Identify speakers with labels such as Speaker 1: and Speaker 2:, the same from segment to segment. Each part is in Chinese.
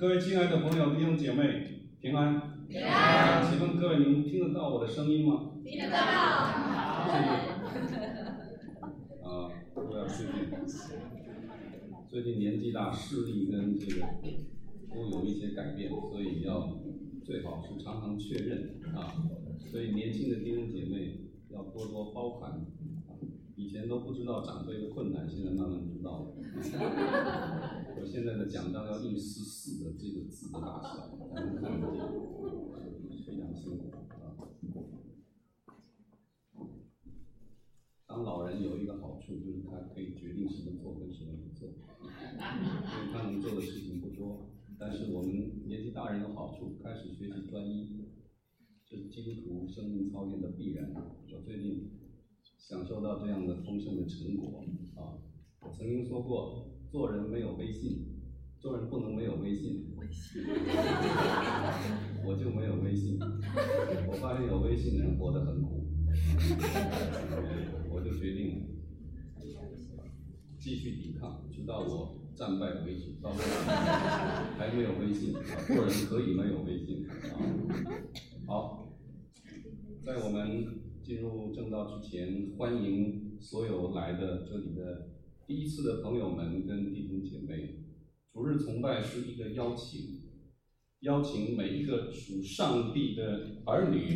Speaker 1: 各位亲爱的朋友、弟兄姐妹，平安。
Speaker 2: 平安。
Speaker 1: 请问各位，您听得到我的声音吗？
Speaker 2: 听得到。
Speaker 1: 都要确定。最近年纪大，视力跟这个都有一些改变，所以要最好是常常确认啊。所以年轻的弟兄姐妹要多多包涵。以前都不知道长辈的困难，现在慢慢知道了。我现在的奖章要印14的这个字的大小，才能看得见，非常辛苦啊。当老人有一个好处，就是他可以决定什么做跟什么不做，因为他能做的事情不多。但是我们年纪大人有好处，开始学习专一，这是基督徒生命操练的必然。我最近享受到这样的丰盛的成果啊！我曾经说过，做人没有微信，做人不能没有微信。我就没有微信，我发现有微信的人活得很苦，我就决定继续抵抗，直到我战败为止。到现在还没有微信，做人可以没有微信啊！好，在我们进入正道之前，欢迎所有来的这里的第一次的朋友们跟弟兄姐妹。主日崇拜是一个邀请每一个属上帝的儿女，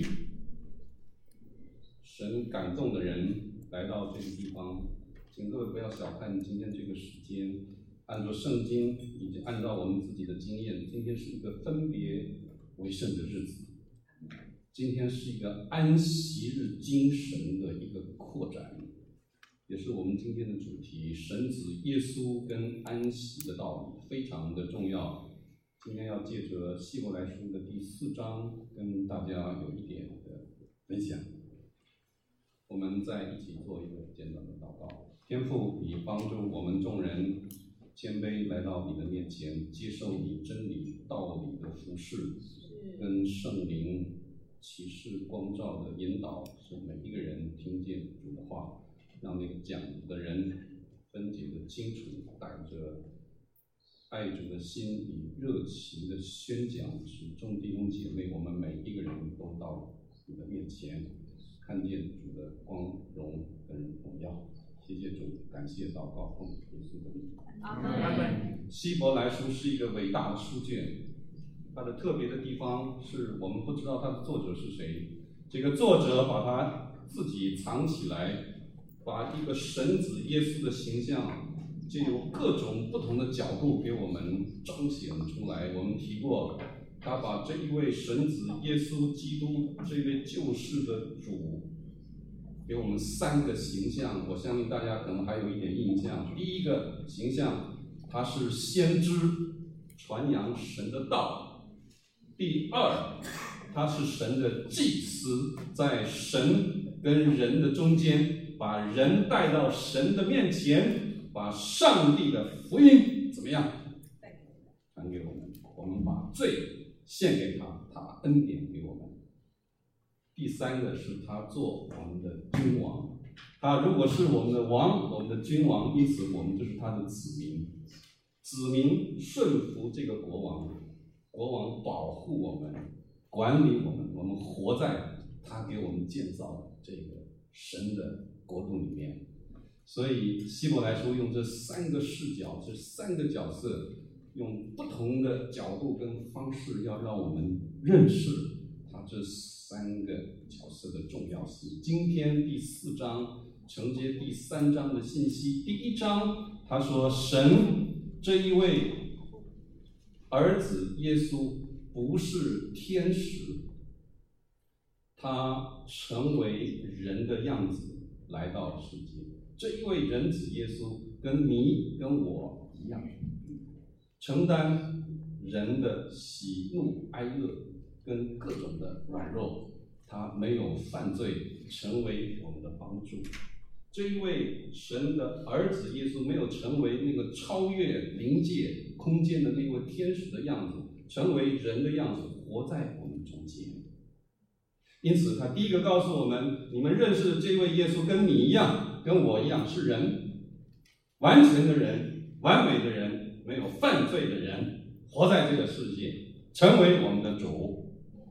Speaker 1: 神感动的人来到这个地方。请各位不要小看今天这个时间，按照圣经以及按照我们自己的经验，今天是一个分别为圣的日子。今天是一个安息日精神的一个扩展，也是我们今天的主题，神子耶稣跟安息的道理非常的重要。今天要借着希伯来书的第4章跟大家有一点的分享。我们再一起做一个简短的祷告。天父，你帮助我们众人谦卑来到你的面前，接受你真理道理的服侍，跟圣灵启示光照的引导，使每一个人听见主的话，让那个讲的人分解的清楚，带着爱主的心，以热情的宣讲，使众弟兄姐妹我们每一个人都到你的面前，看见主的光荣跟荣耀。谢谢主，感谢祷告，奉耶稣的名。
Speaker 2: 阿们。
Speaker 1: 希伯来书是一个伟大的书卷。它的特别的地方是我们不知道它的作者是谁，这个作者把他自己藏起来，把一个神子耶稣的形象，借由各种不同的角度给我们彰显出来。我们提过，他把这一位神子耶稣基督这位救世的主，给我们3个形象，我相信大家可能还有一点印象。第一个形象，他是先知，传扬神的道。第2，他是神的祭司，在神跟人的中间，把人带到神的面前，把上帝的福音怎么样传给我们？我们把罪献给他，他恩典给我们。第3个是他做我们的君王，他如果是我们的王，我们的君王，因此我们就是他的子民。子民顺服这个国王。国王保护我们，管理我们，我们活在他给我们建造的这个神的国度里面。所以希伯来书用这3个视角，这3个角色，用不同的角度跟方式，要让我们认识他这3个角色的重要性。今天第4章承接第3章的信息。第1章他说，神这一位儿子耶稣不是天使，他成为人的样子来到世界。这一位人子耶稣跟你跟我一样，承担人的喜怒哀乐跟各种的软弱，他没有犯罪，成为我们的帮助。这一位神的儿子耶稣没有成为那个超越灵界空间的那位天使的样子，成为人的样子，活在我们中间。因此他第一个告诉我们，你们认识这位耶稣跟你一样，跟我一样，是人，完全的人，完美的人，没有犯罪的人， 活在这个世界，成为我们的主。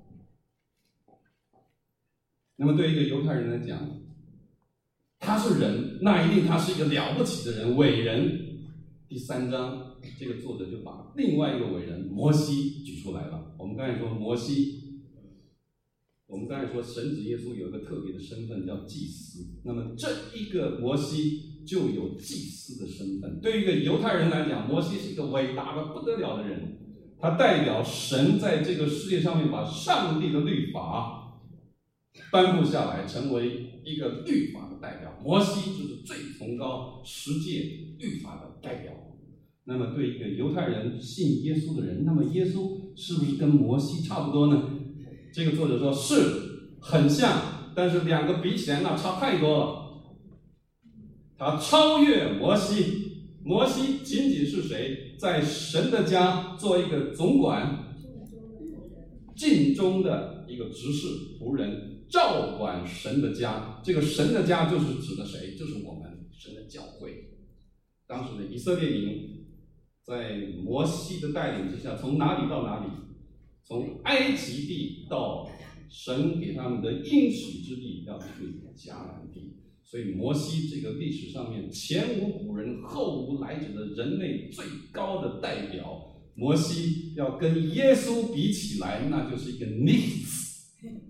Speaker 1: 那么对于一个犹太人来讲，他是人，那一定他是一个了不起的人，伟人。第3章，这个作者就把另外一个伟人摩西举出来了。我们刚才说摩西，我们刚才说神子耶稣有一个特别的身份叫祭司，那么这一个摩西就有祭司的身份。对于一个犹太人来讲，摩西是一个伟大的不得了的人，他代表神在这个世界上面把上帝的律法颁布下来，成为一个律法的代表。摩西就是最崇高十诫律法的代表。那么对一个犹太人信耶稣的人，那么耶稣是不是跟摩西差不多呢？这个作者说是很像，但是两个比起来那差太多了。他超越摩西，摩西仅仅是谁？在神的家做一个总管，尽忠的一个执事仆人，照管神的家。这个神的家就是指的谁？就是我们神的教会。当时的以色列民在摩西的带领之下，从哪里到哪里？从埃及地到神给他们的应许之地，要去迦南地。所以摩西这个历史上面前无古人后无来者的人类最高的代表，摩西要跟耶稣比起来，那就是一个 nichts，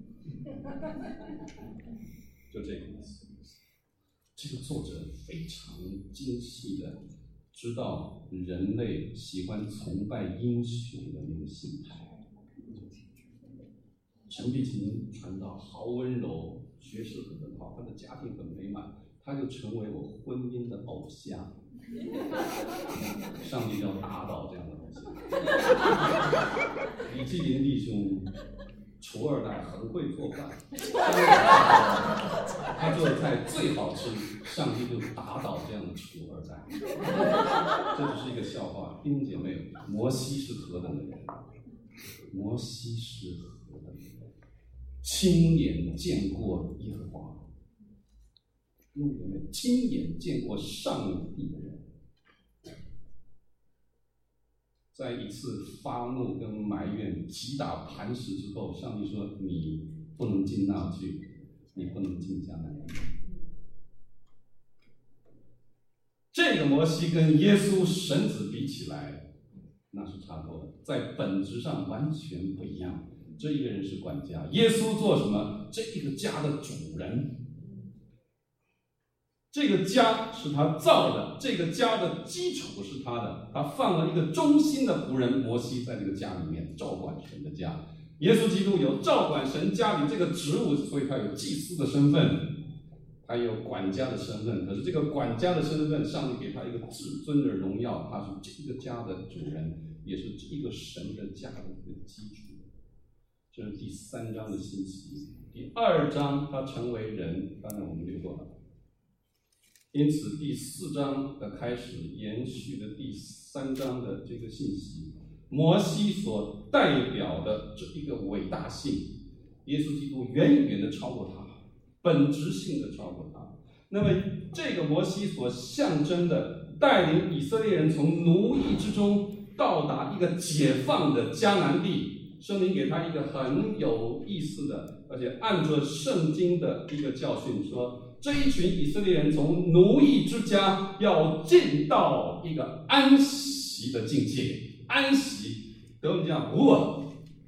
Speaker 1: 就这个意思。这个作者非常精细的知道人类喜欢崇拜英雄的那个心态。陈碧琴传道好温柔，学识很好，他的家庭很美满，他就成为我婚姻的偶像。上帝要打倒这样的偶像。李继林弟兄厨二代，很会做饭，他做的菜最好吃，上帝就打倒这样的厨二代。这只是一个笑话，弟兄姐妹，摩西是何等的人？摩西是何等的人？亲眼见过耶和华，弟兄姐妹，亲眼见过上帝的人。在一次发怒跟埋怨击打磐石之后，上帝说：“你不能进那去，你不能进迦南地。”这个摩西跟耶稣神子比起来，那是差多了，在本质上完全不一样。这一个人是管家，耶稣做什么？这一个家的主人。这个家是他造的，这个家的基础是他的，他放了一个忠心的仆人摩西在这个家里面照管神的家。耶稣基督有照管神家里这个职务，所以他有祭司的身份，他有管家的身份。可是这个管家的身份，上帝给他一个至尊的荣耀，他是这个家的主人，也是这个神的家的一个基础。这是第3章的信息。第2章他成为人，当然我们略过了。因此，第4章的开始延续了第3章的这个信息，摩西所代表的这一个伟大性，耶稣基督远远的超过他，本质性的超过他。那么，这个摩西所象征的，带领以色列人从奴役之中到达一个解放的迦南地，圣灵给他一个很有意思的，而且按着圣经的一个教训说。这一群以色列人从奴役之家要进到一个安息的境界，安息，德文讲无我。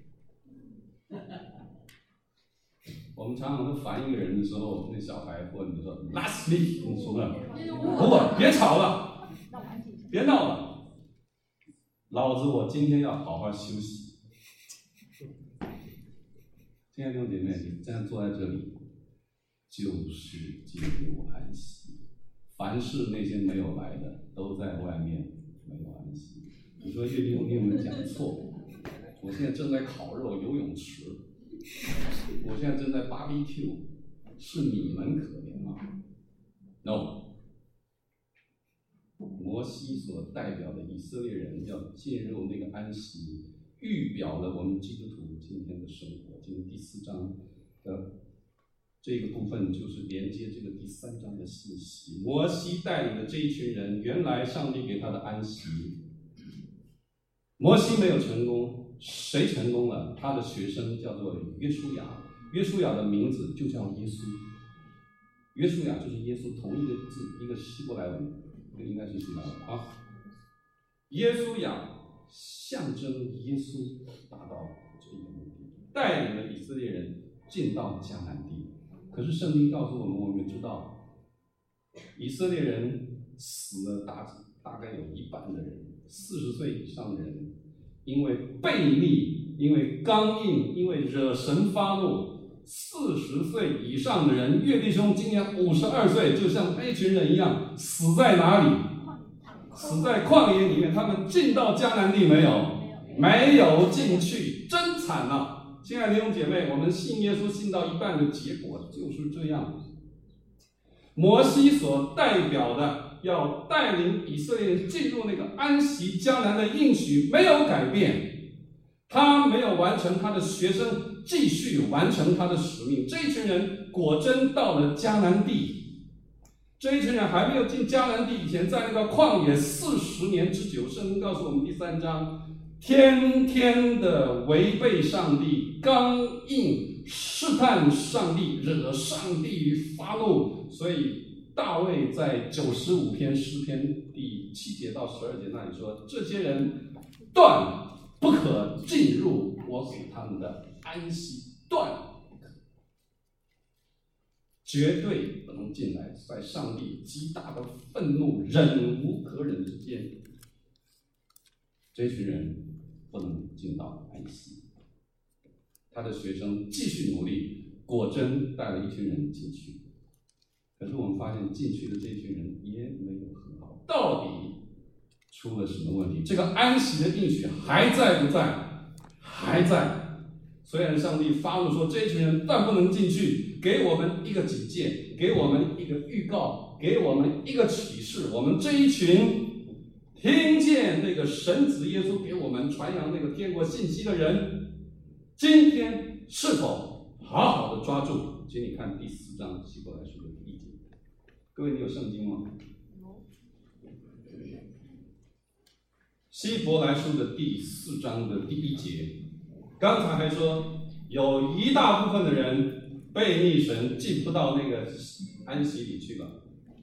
Speaker 1: 我们常常都烦一个人的时候，那小孩或者你说 "Last me"， 你说了，无我，别吵了，别闹了，老子我今天要好好休息。亲爱的弟兄姐妹，你这样坐在这里。就是进入安息，凡是那些没有来的，都在外面没有安息。你说岳弟兄，你有没有讲错？我现在正在烤肉游泳池，我现在正在 BBQ， 是你们可怜吗 ？No。摩西所代表的以色列人要进入那个安息，预表了我们基督徒今天的生活。今天第4章的。这个部分就是连接这个第3章的信息。摩西带领的这一群人，原来上帝给他的安息， 摩西没有成功，谁成功了？他的学生叫做约书亚，约书亚的名字就叫耶稣。约书亚就是耶稣，同一个字，一个希伯来文，这应该是希伯来文啊。耶稣亚象征耶稣达到这一个目的，带领了以色列人进到迦南地。可是圣经告诉我们，我们知道以色列人死了大概有一半的人，40岁以上的人，因为悖逆，因为刚硬，因为惹神发怒。40岁以上的人，岳弟兄今年52岁，就像那群人一样，死在哪里？死在旷野里面。他们进到迦南地没有？没有进去，真惨啊！亲爱的弟兄姐妹，我们信耶稣信到一半的结果就是这样。摩西所代表的要带领以色列人进入那个安息迦南的应许没有改变，他没有完成他的学生继续完成他的使命。这一群人果真到了迦南地，这一群人还没有进迦南地以前，在那个旷野40年之久。圣经告诉我们第3章，天天的违背上帝，刚硬试探上帝，惹上帝发怒。所以大卫在95篇诗篇第7节到12节那里说，这些人断不可进入我给他们的安息，断不可，绝对不能进来。在上帝极大的愤怒、忍无可忍之间，这群人不能进到安息。他的学生继续努力，果真带了一群人进去。可是我们发现进去的这群人也没有很好，到底出了什么问题？这个安息的应许还在不在？还在。虽然上帝发怒说这群人断不能进去，给我们一个警戒，给我们一个预告，给我们一个启示。我们这一群听见那个神子耶稣给我们传扬那个天国信息的人，今天是否好好的抓住？请你看第4章希伯来书的第1节。各位，你有圣经吗？希伯来书的第4章的第1节，刚才还说有一大部分的人悖逆神，进不到那个安息里去了。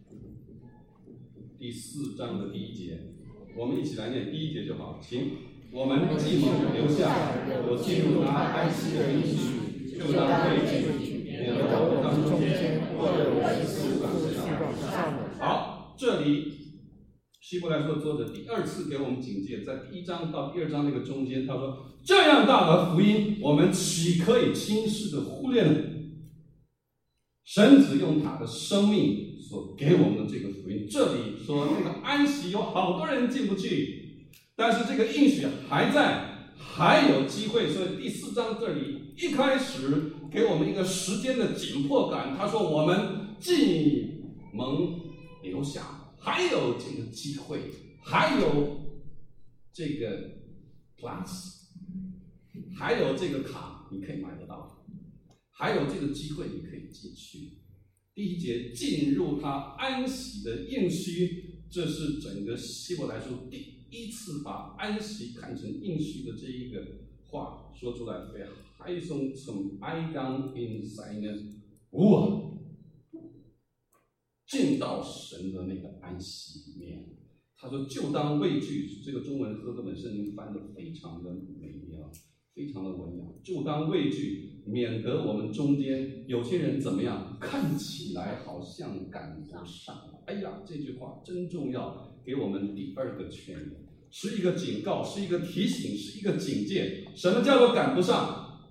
Speaker 1: 第4章的第1节，我们一起来念第1节就好，请。我们既蒙留下，有进入他安息的应许，就当畏惧，免得我们当中间或有人思想上的。好，这里希伯来书的作者第2次给我们警戒，在第1章到第2章那个中间，他说：这样大的福音，我们岂可以轻视的忽略呢？神子用他的生命所给我们的这个福音，这里说那个安息有好多人进不去。但是这个应许还在，还有机会。所以第4章这里一开始给我们一个时间的紧迫感。他说我们既蒙留下，还有这个机会，还有这个 plus， 还有这个卡你可以买得到，还有这个机会你可以进去。第1节进入他安息的应许，这是整个希伯来书第1次把安息看成应许的这一个话说出来。wer Heilung zum Eingang in seine Ruhe， 进到神的那个安息里面。他说就当畏惧，这个中文和合本圣经翻得非常的美妙，非常的文雅。就当畏惧，免得我们中间有些人怎么样，看起来好像赶不上。哎呀，这句话真重要，给我们第2个劝言，是一个警告，是一个提醒，是一个警戒。什么叫做赶不上？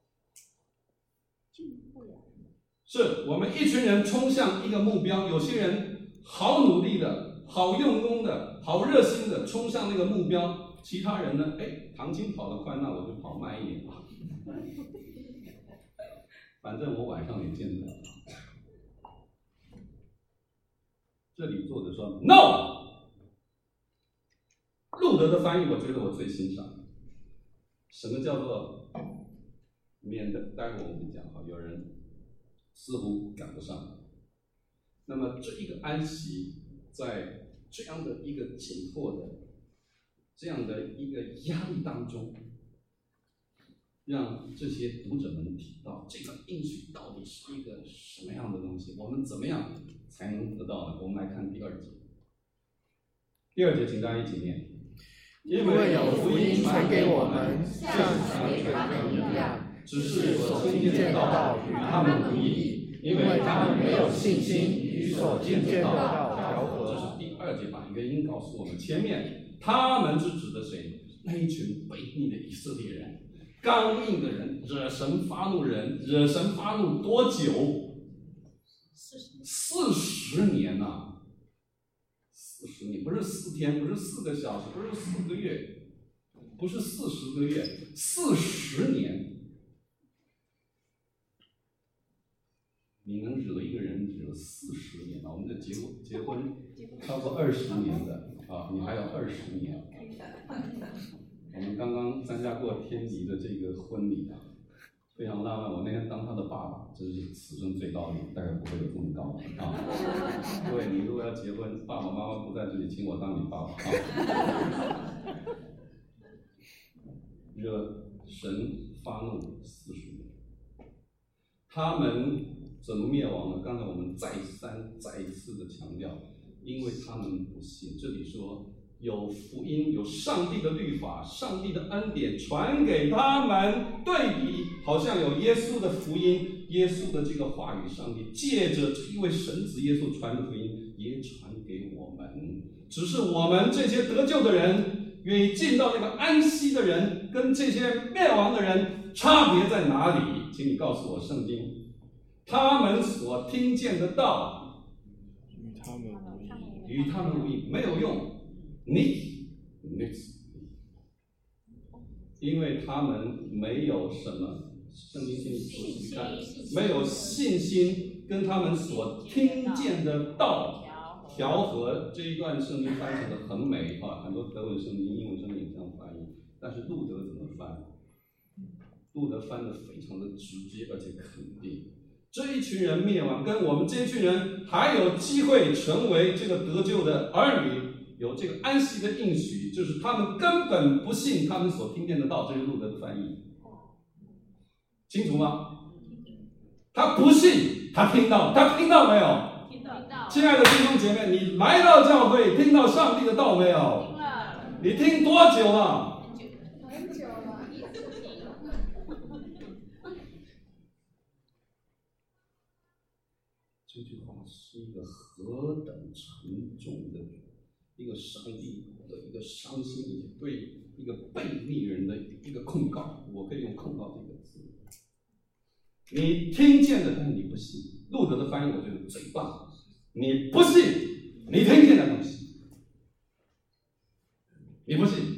Speaker 1: 是我们一群人冲向一个目标，有些人好努力的，好用功的，好热心的冲向那个目标，其他人呢，唐青跑得快，那我就跑慢一点吧，反正我晚上也见不了。这里作者说 No， 路德的翻译我觉得我最欣赏。什么叫做免得？待会我们讲哈，有人似乎赶不上。那么这一个安息，在这样的一个紧迫的这样的一个压力当中，让这些读者们提到这个应许到底是一个什么样的东西？我们怎么样才能得到呢？我们来看第2节。第2节，请大家一起念。
Speaker 3: 因为有福音传给我们，像传给他们一样，
Speaker 1: 只是所听见的道与他们无异，因为他们没有信心与所听见的道调和。这是第2节把原因告诉我们。前面他们是指的谁？那一群悖逆的以色列人，刚硬的人，惹神发怒人，惹神发怒多久？40年呐！40年，不是4天，不是4个小时，不是4个月，不是40个月，40年。你能惹一个人惹40年啊？我们这结婚超过20年的啊，你还有20年。我们刚刚参加过天迪的这个婚礼啊，非常浪漫。我那天当他的爸爸，真是此生最高龄，但是不会有这么高啊！各位，你如果要结婚，爸爸妈妈不在这里，请我当你爸爸啊！惹神发怒40年，他们怎么灭亡呢？刚才我们再一次的强调，因为他们不信。这里说有福音，有上帝的律法，上帝的恩典传给他们，对比好像有耶稣的福音，耶稣的这个话语，上帝借着这一位神子耶稣传的福音也传给我们。只是我们这些得救的人，愿意进到那个安息的人，跟这些灭亡的人差别在哪里？请你告诉我，圣经他们所听见的道与他们无益，没有用。你，因为他们没有什么，圣经请你仔细看，没有信心跟他们所听见的道调和。这一段圣经翻译的很美啊，很多德文圣经、英文圣经也这样翻译，但是路德怎么翻？路德翻得非常的直接而且肯定。这一群人灭亡，跟我们这一群人还有机会成为这个得救的儿女，有这个安息的应许，就是他们根本不信他们所听见的道。这是路德的翻译，清楚吗？他不信，他听到没有？
Speaker 2: 听到。
Speaker 1: 亲爱的弟兄姐妹，你来到教会听到上帝的道没有？
Speaker 2: 听了。
Speaker 1: 你听多久了？
Speaker 2: 很久了。
Speaker 1: 这句话是一个何等沉重的一个上帝的一个伤心，对一个悖逆人的一个控告。我可以用控告这个字。你听见的，但是你不信。路德的翻译我觉得最棒。你不信，你听见的东西，你不信。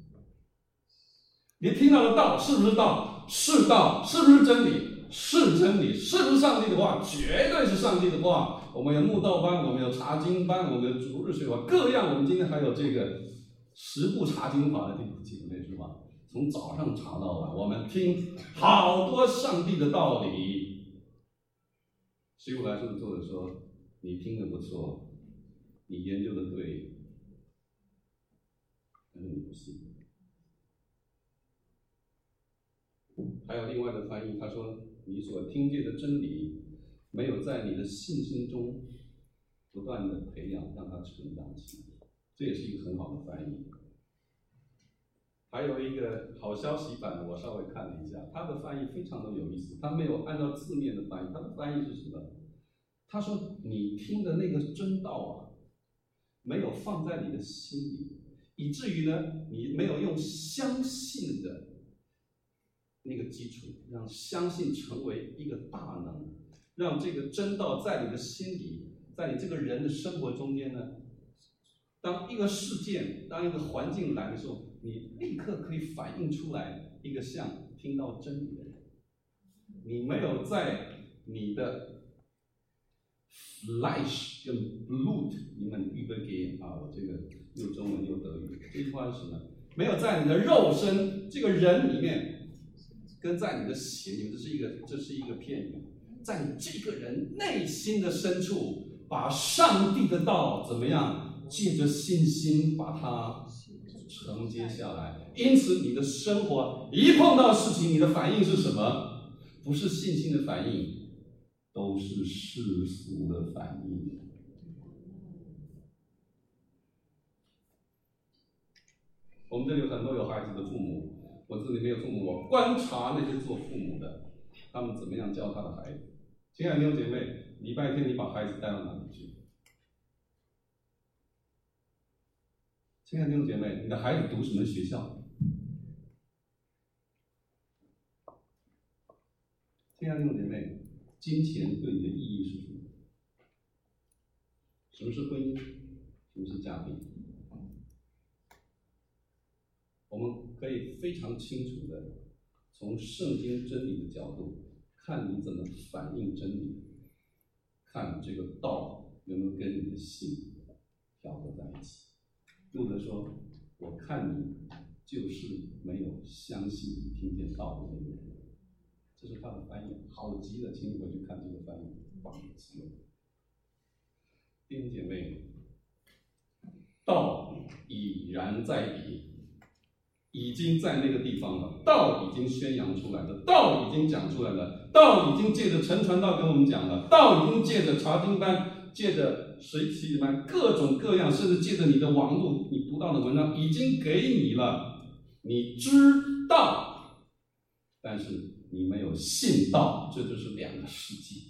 Speaker 1: 你听到的道是不是道？是道，是不是真理？是真理，是不是上帝的话？绝对是上帝的话。我们有慕道班，我们有查经班，我们有主日学法，各样。我们今天还有这个10部查经法的弟兄姐妹，是吧？从早上查到晚，我们听好多上帝的道理。希伯来书的作者说：“你听得不错，你研究的对，但是你不信。”还有另外的翻译，他说：“你所听见的真理，没有在你的信心中不断的培养，让它成长起来。”这也是一个很好的翻译。还有一个好消息版的，我稍微看了一下，他的翻译非常的有意思。他没有按照字面的翻译，他的翻译是什么？他说：“你听的那个真道啊，没有放在你的心里，以至于呢，你没有用相信的那个基础，让相信成为一个大能，让这个真道在你的心里，在你这个人的生活中间呢，当一个事件，当一个环境来的时候，你立刻可以反映出来一个像听到真理的人。你没有在你的 flesh 跟 blood， 你们预备给啊，我这个又中文又德语，这句话是什么？没有在你的肉身这个人里面，跟在你的血里面，这是一个片语，在你这个人内心的深处，把上帝的道怎么样？借着信心把它承接下来。因此，你的生活一碰到事情，你的反应是什么？不是信心的反应，都是世俗的反应。我们这里有很多有孩子的父母，我这里没有父母，我观察那些做父母的，他们怎么样教他的孩子。亲爱的弟兄姐妹，礼拜天你把孩子带到哪里去？亲爱的弟兄姐妹，你的孩子读什么学校？亲爱的弟兄姐妹，金钱对你的意义是什么？什么是婚姻？什么是家庭？我们可以非常清楚的从圣经真理的角度看你怎么反映真理，看这个道有没有跟你的信调和在一起。路德说：“我看你就是没有相信你听见道的那个人。”这是他的翻译，好极了，请你回去看这个翻译，棒极了。弟兄姐妹，道已然在彼。已经在那个地方了，道已经宣扬出来了，道已经讲出来了，道已经借着陈传道跟我们讲了，道已经借着查经班，借着水洗班，各种各样，甚至借着你的网络，你读到的文章已经给你了，你知道，但是你没有信道，这就是两个世界。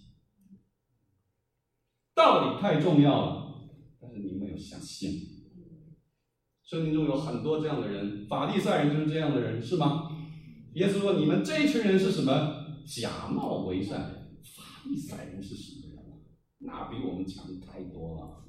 Speaker 1: 道理太重要了，但是你没有相信。圣经中有很多这样的人，法利赛人就是这样的人，是吗？耶稣说：“你们这一群人是什么？假冒为善。”法利赛人是什么人啊？那比我们强太多了。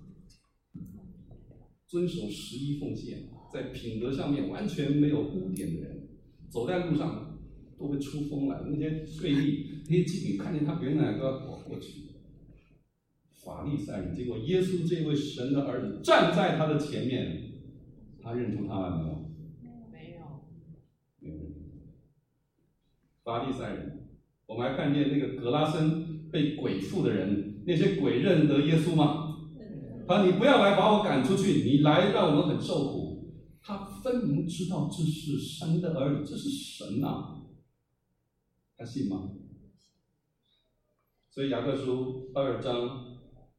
Speaker 1: 遵守11奉献，在品德上面完全没有污点的人，走在路上都会出风来。那些税吏、那些妓女看见他别人来都要躲过去。法利赛人，结果耶稣这位神的儿子站在他的前面。他认出他来没有？
Speaker 2: 没有。
Speaker 1: 没有认出。法利赛人，我们还看见那个格拉森被鬼附的人，那些鬼认得耶稣吗？他说：“你不要来把我赶出去，你来让我们很受苦。”他分明知道这是神的儿子，这是神啊，他信吗？所以雅各书2章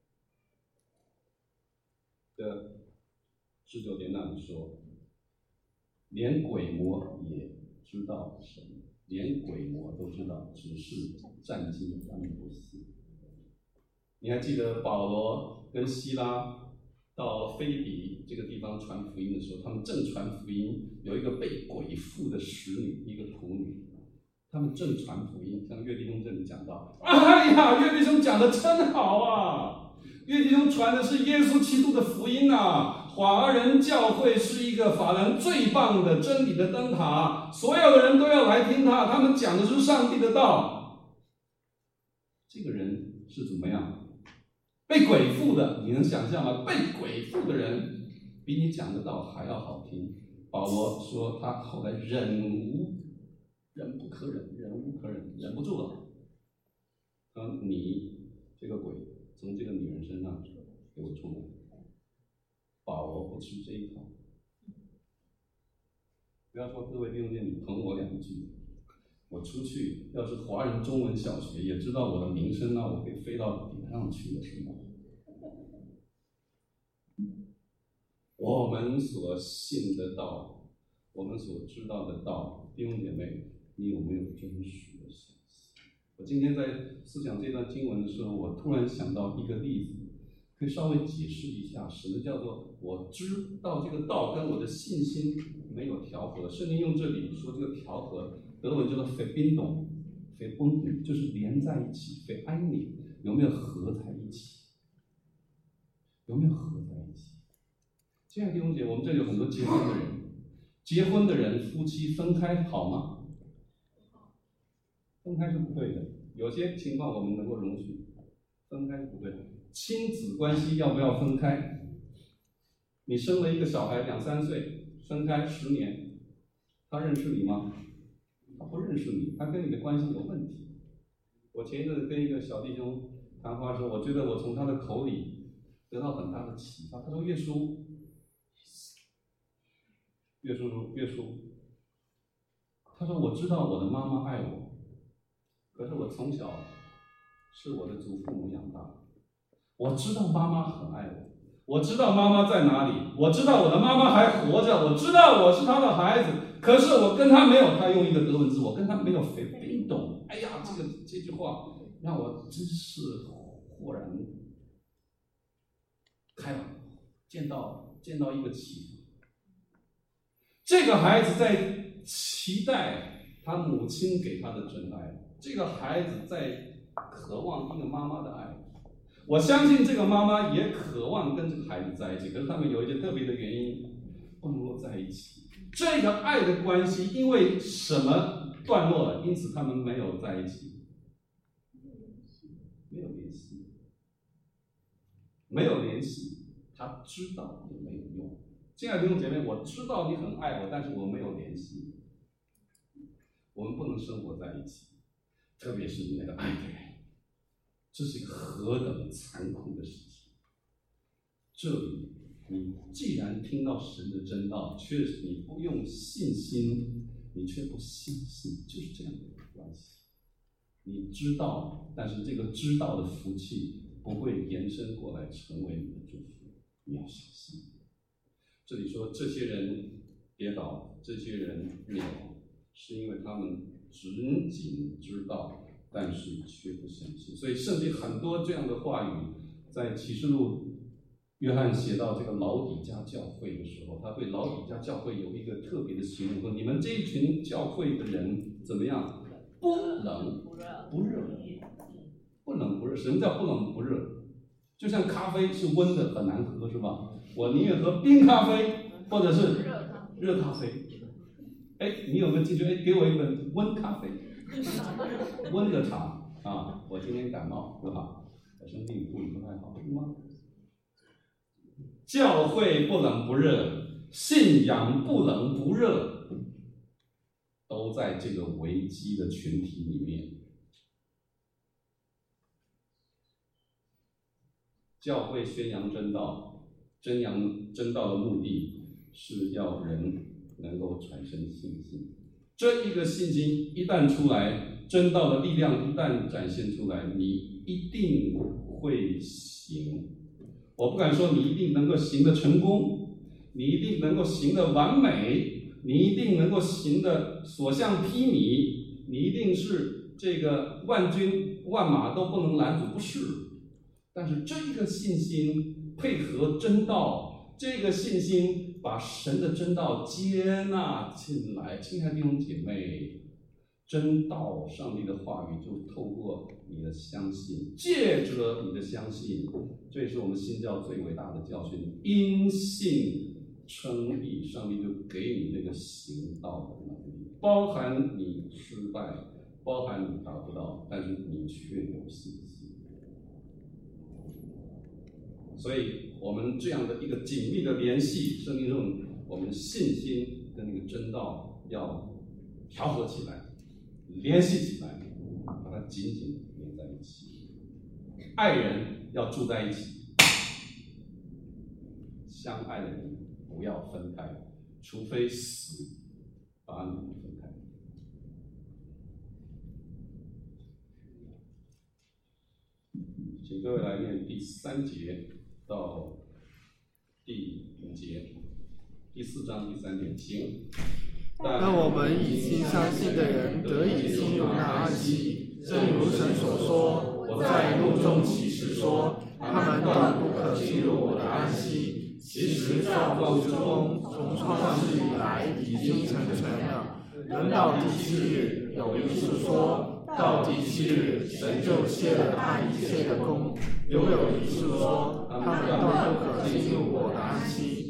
Speaker 1: 的19节那里说，连鬼魔也知道神，连鬼魔都知道，只是战惊他们不死。你还记得保罗跟希拉到腓立比这个地方传福音的时候，他们正传福音，有一个被鬼附的使女，一个仆女，他们正传福音，像岳弟兄这里讲到，哎呀，岳弟兄讲的真好啊！岳弟兄传的是耶稣基督的福音啊！华人教会是一个法兰最棒的真理的灯塔，所有的人都要来听他，他们讲的是上帝的道。这个人是怎么样？被鬼附的，你能想象吗？被鬼附的人比你讲的道还要好听。保罗说他后来忍不可忍，忍无可忍，忍不住了。你这个鬼从这个女人身上给我出来。保罗不吃这一套。不要说各位弟兄姐妹，你捧我2句，我出去要是华人中文小学也知道我的名声啊，我可以飞到顶上去了，是吗？我们所信的道，我们所知道的道，弟兄姐妹，你有没有真实的相信？我今天在思想这段经文的时候，我突然想到一个例子。可以稍微解释一下，什么叫做我知道这个道跟我的信心没有调和？圣经用这里说这个调和，德文叫做 verbindung， 就是连在一起 ，vereinigen， 有没有合在一起？有没有合在一起？亲爱的弟兄姐妹，我们这里有很多结婚的人，结婚的人夫妻分开好吗？分开是不对的，有些情况我们能够容许，分开是不对的。亲子关系要不要分开？你生了一个小孩2、3岁，分开10年，他认识你吗？他不认识你，他跟你的关系有问题。我前一阵子跟一个小弟兄谈话说，我觉得我从他的口里得到很大的启发。他说：“岳叔， 岳叔，他说我知道我的妈妈爱我，可是我从小是我的祖父母养大，我知道妈妈很爱我，我知道妈妈在哪里，我知道我的妈妈还活着，我知道我是她的孩子，可是我跟她没有，他用一个德文字，我跟她没有冰懂。哎呀，这句话让我真是豁然开朗，见到一个启发。这个孩子在期待他母亲给他的真爱，这个孩子在渴望一个妈妈的爱。我相信这个妈妈也渴望跟这个孩子在一起，可是他们有一些特别的原因不能够在一起。这个爱的关系因为什么断落了？因此他们没有在一起，没有联系，没有联系，他知道也没有用。亲爱的弟兄姐妹，我知道你很爱我，但是我没有联系，我们不能生活在一起，特别是你那个爱的人，这是一个何等残酷的事情。这里你既然听到神的真道，却你不用信心，你却不相信，就是这样的一个关系。你知道，但是这个知道的福气不会延伸过来成为你的祝福，你要小心。这里说这些人跌倒，这些人灭亡，是因为他们仅仅知道，但是却不相信。所以圣经很多这样的话语，在启示录约翰写到这个老底嘉教会的时候，他对老底嘉教会有一个特别的形容，说你们这一群教会的人怎么样？不冷不热，不冷不热。什么叫不冷不热？就像咖啡是温的很难喝，是吧？我宁愿喝冰咖啡，或者是热咖啡。哎，你有没有进去？哎，给我一本温咖啡，温的茶啊！我今天感冒，对吧？我生病，肚子不太好，是吗？教会不冷不热，信仰不冷不热，都在这个危机的群体里面。教会宣扬真道，宣扬真道的目的是要人能够产生信心。这一个信心一旦出来，真道的力量一旦展现出来，你一定会行。我不敢说你一定能够行得成功，你一定能够行得完美，你一定能够行得所向披靡，你一定是这个万军万马都不能拦阻，不是。但是这个信心配合真道，这个信心把神的真道接纳进来，亲爱的弟兄姐妹，真道上帝的话语就透过你的相信，借着你的相信，这也是我们新教最伟大的教训，因信称义，上帝就给你那个行道的能力，包含你失败，包含你达不到，但是你却有信心。所以我们这样的一个紧密的联系，圣经中我们信心跟那个真道要调和起来，联系起来，把它紧紧连在一起。爱人要住在一起，相爱的人不要分开，除非死把你们分开。请各位来念第3节到第5节，第4章第3节，请。
Speaker 3: 但我们已经相信的人得以进入那安息，正如神所说，我在怒中起誓说，他们断不可进入我的安息。其实造物之功从创世以来已经成全了。人到第7日，有一处说，到第7日，神就歇了他一切的功。又有一处说，他们断不可进入我的安息。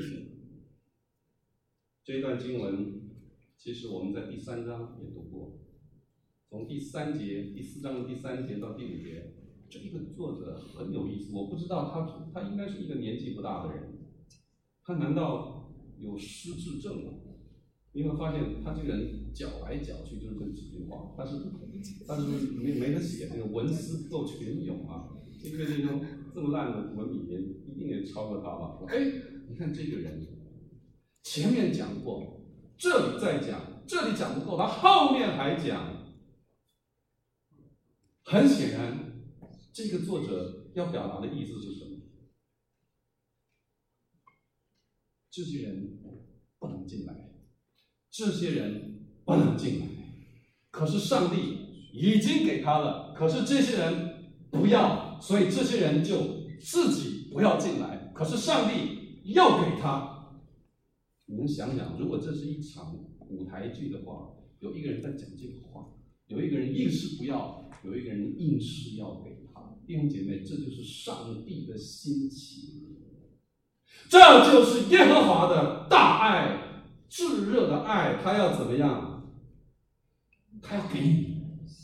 Speaker 1: 这一段经文，其实我们在第3章也读过，从第4章的第3节到第5节，这一个作者很有意思。我不知道他应该是一个年纪不大的人，他难道有失智症吗？你会发现他这个人搅来搅去就是这几句话，但是没得写，这个文思不够群勇啊！这个这种这么烂的文笔，一定也超过他吧？哎，你看这个人， 前面讲过，这里再讲，这里讲不够，他后面还讲。很显然，这个作者要表达的意思是什么？这些人不能进来，这些人不能进来。可是上帝已经给他了，可是这些人不要，所以这些人就自己不要进来。可是上帝又给他。你们想想，如果这是一场舞台剧的话，有一个人在讲这个话，有一个人硬是不要，有一个人硬是要给他。弟兄姐妹，这就是上帝的心情，这就是耶和华的大爱，炙热的爱。他要怎么样？他要给你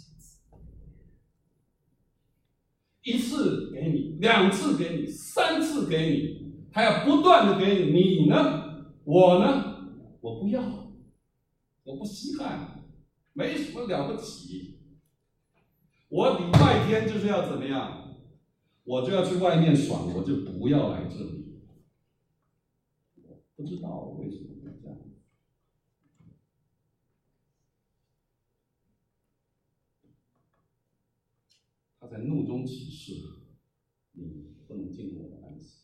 Speaker 1: 一次，给你2次，给你3次，给你，他要不断的给你。你呢？我呢？我不要，我不稀罕，没什么了不起。我礼拜天就是要怎么样？我就要去外面爽，我就不要来这里。我不知道为什么会这样。他在怒中起誓，你不能进入我的安息。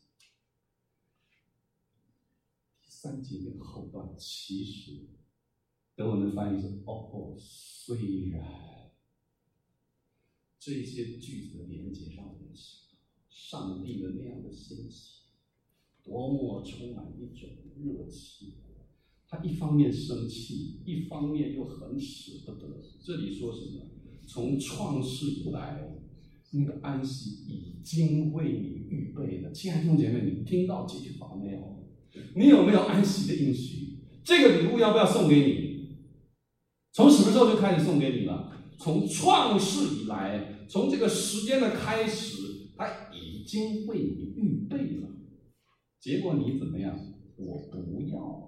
Speaker 1: 第3节的后段，其实德文的翻译是虽然，这些句子的连接让我们上帝的那样的心情，多么充满一种热情。他一方面生气，一方面又很舍不得。这里说什么？从创世以来，那个安息已经为你预备了。亲爱的弟兄姐妹，你听到这句话没有？你有没有安息的应许？这个礼物要不要送给你？从什么时候就开始送给你了？从创世以来，从这个时间的开始，他已经为你预备了。结果你怎么样？我不要。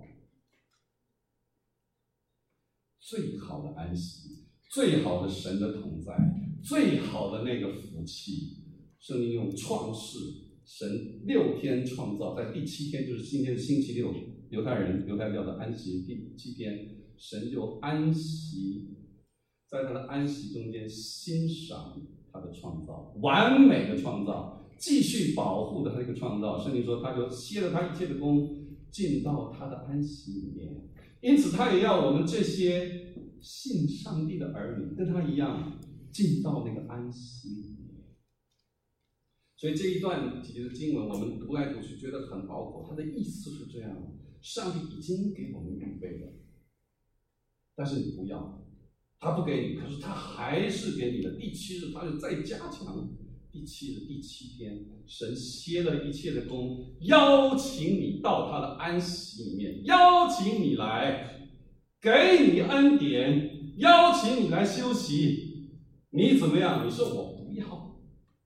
Speaker 1: 最好的安息，最好的神的同在，最好的那个福气，圣经用创世，神6天创造，在第7天就是今天的星期六，犹太教的安息，第7天神就安息，在他的安息中间欣赏他的创造，完美的创造，继续保护的他一个创造。圣经说他就歇了他一切的功，进到他的安息里面。因此他也要我们这些信上帝的儿女跟他一样进到那个安息里面。所以这一段几节的经文我们读来读去觉得很拗口，它的意思是这样：上帝已经给我们预备了，但是你不要，他不给你，可是他还是给你的。第7日他就再加强，第7日第7天，神歇了一切的功，邀请你到他的安息里面，邀请你来，给你恩典，邀请你来休息。你怎么样？你说我不要。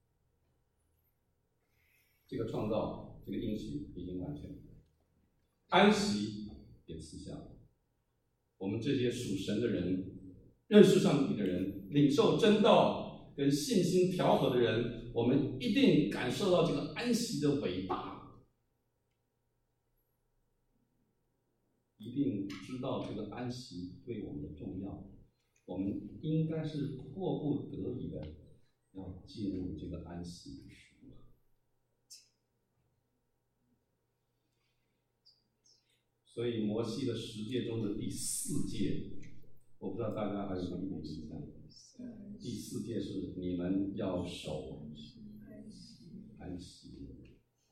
Speaker 1: 这个创造，这个应许已经完全，安息也赐下了。我们这些属神的人，认识上帝的人，领受真道跟信心调和的人，我们一定感受到这个安息的伟大，一定知道这个安息对我们的重要。我们应该是迫不得已的要进入这个安息之书。所以摩西的10诫中的第4诫，我不知道大家还有没有印象？第4诫是你们要守安息日。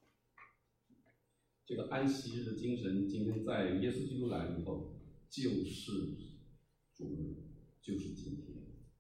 Speaker 1: 这个安息日的精神，今天在耶稣基督来以后，就是主日，就是今天。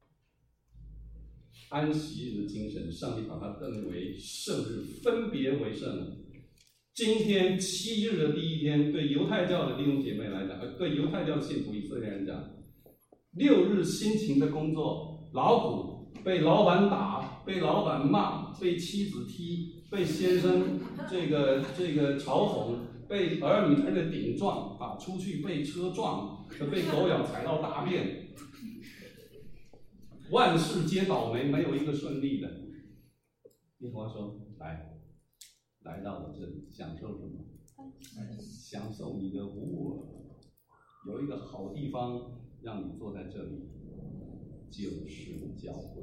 Speaker 1: 安息日的精神，上帝把它定为圣日，分别为圣。今天7日的第1天，对犹太教的弟兄姐妹来讲，对犹太教的信徒以色列人讲，6日辛勤的工作，劳苦，被老板打，被老板骂，被妻子踢，被先生这个嘲讽，被儿女的顶撞啊，出去被车撞，被狗咬踩到大便，万事皆倒霉，没有一个顺利的。耶和华说：来到我这里，享受什么？ 享受你的无我，有一个好地方让你坐在这里，就是教会，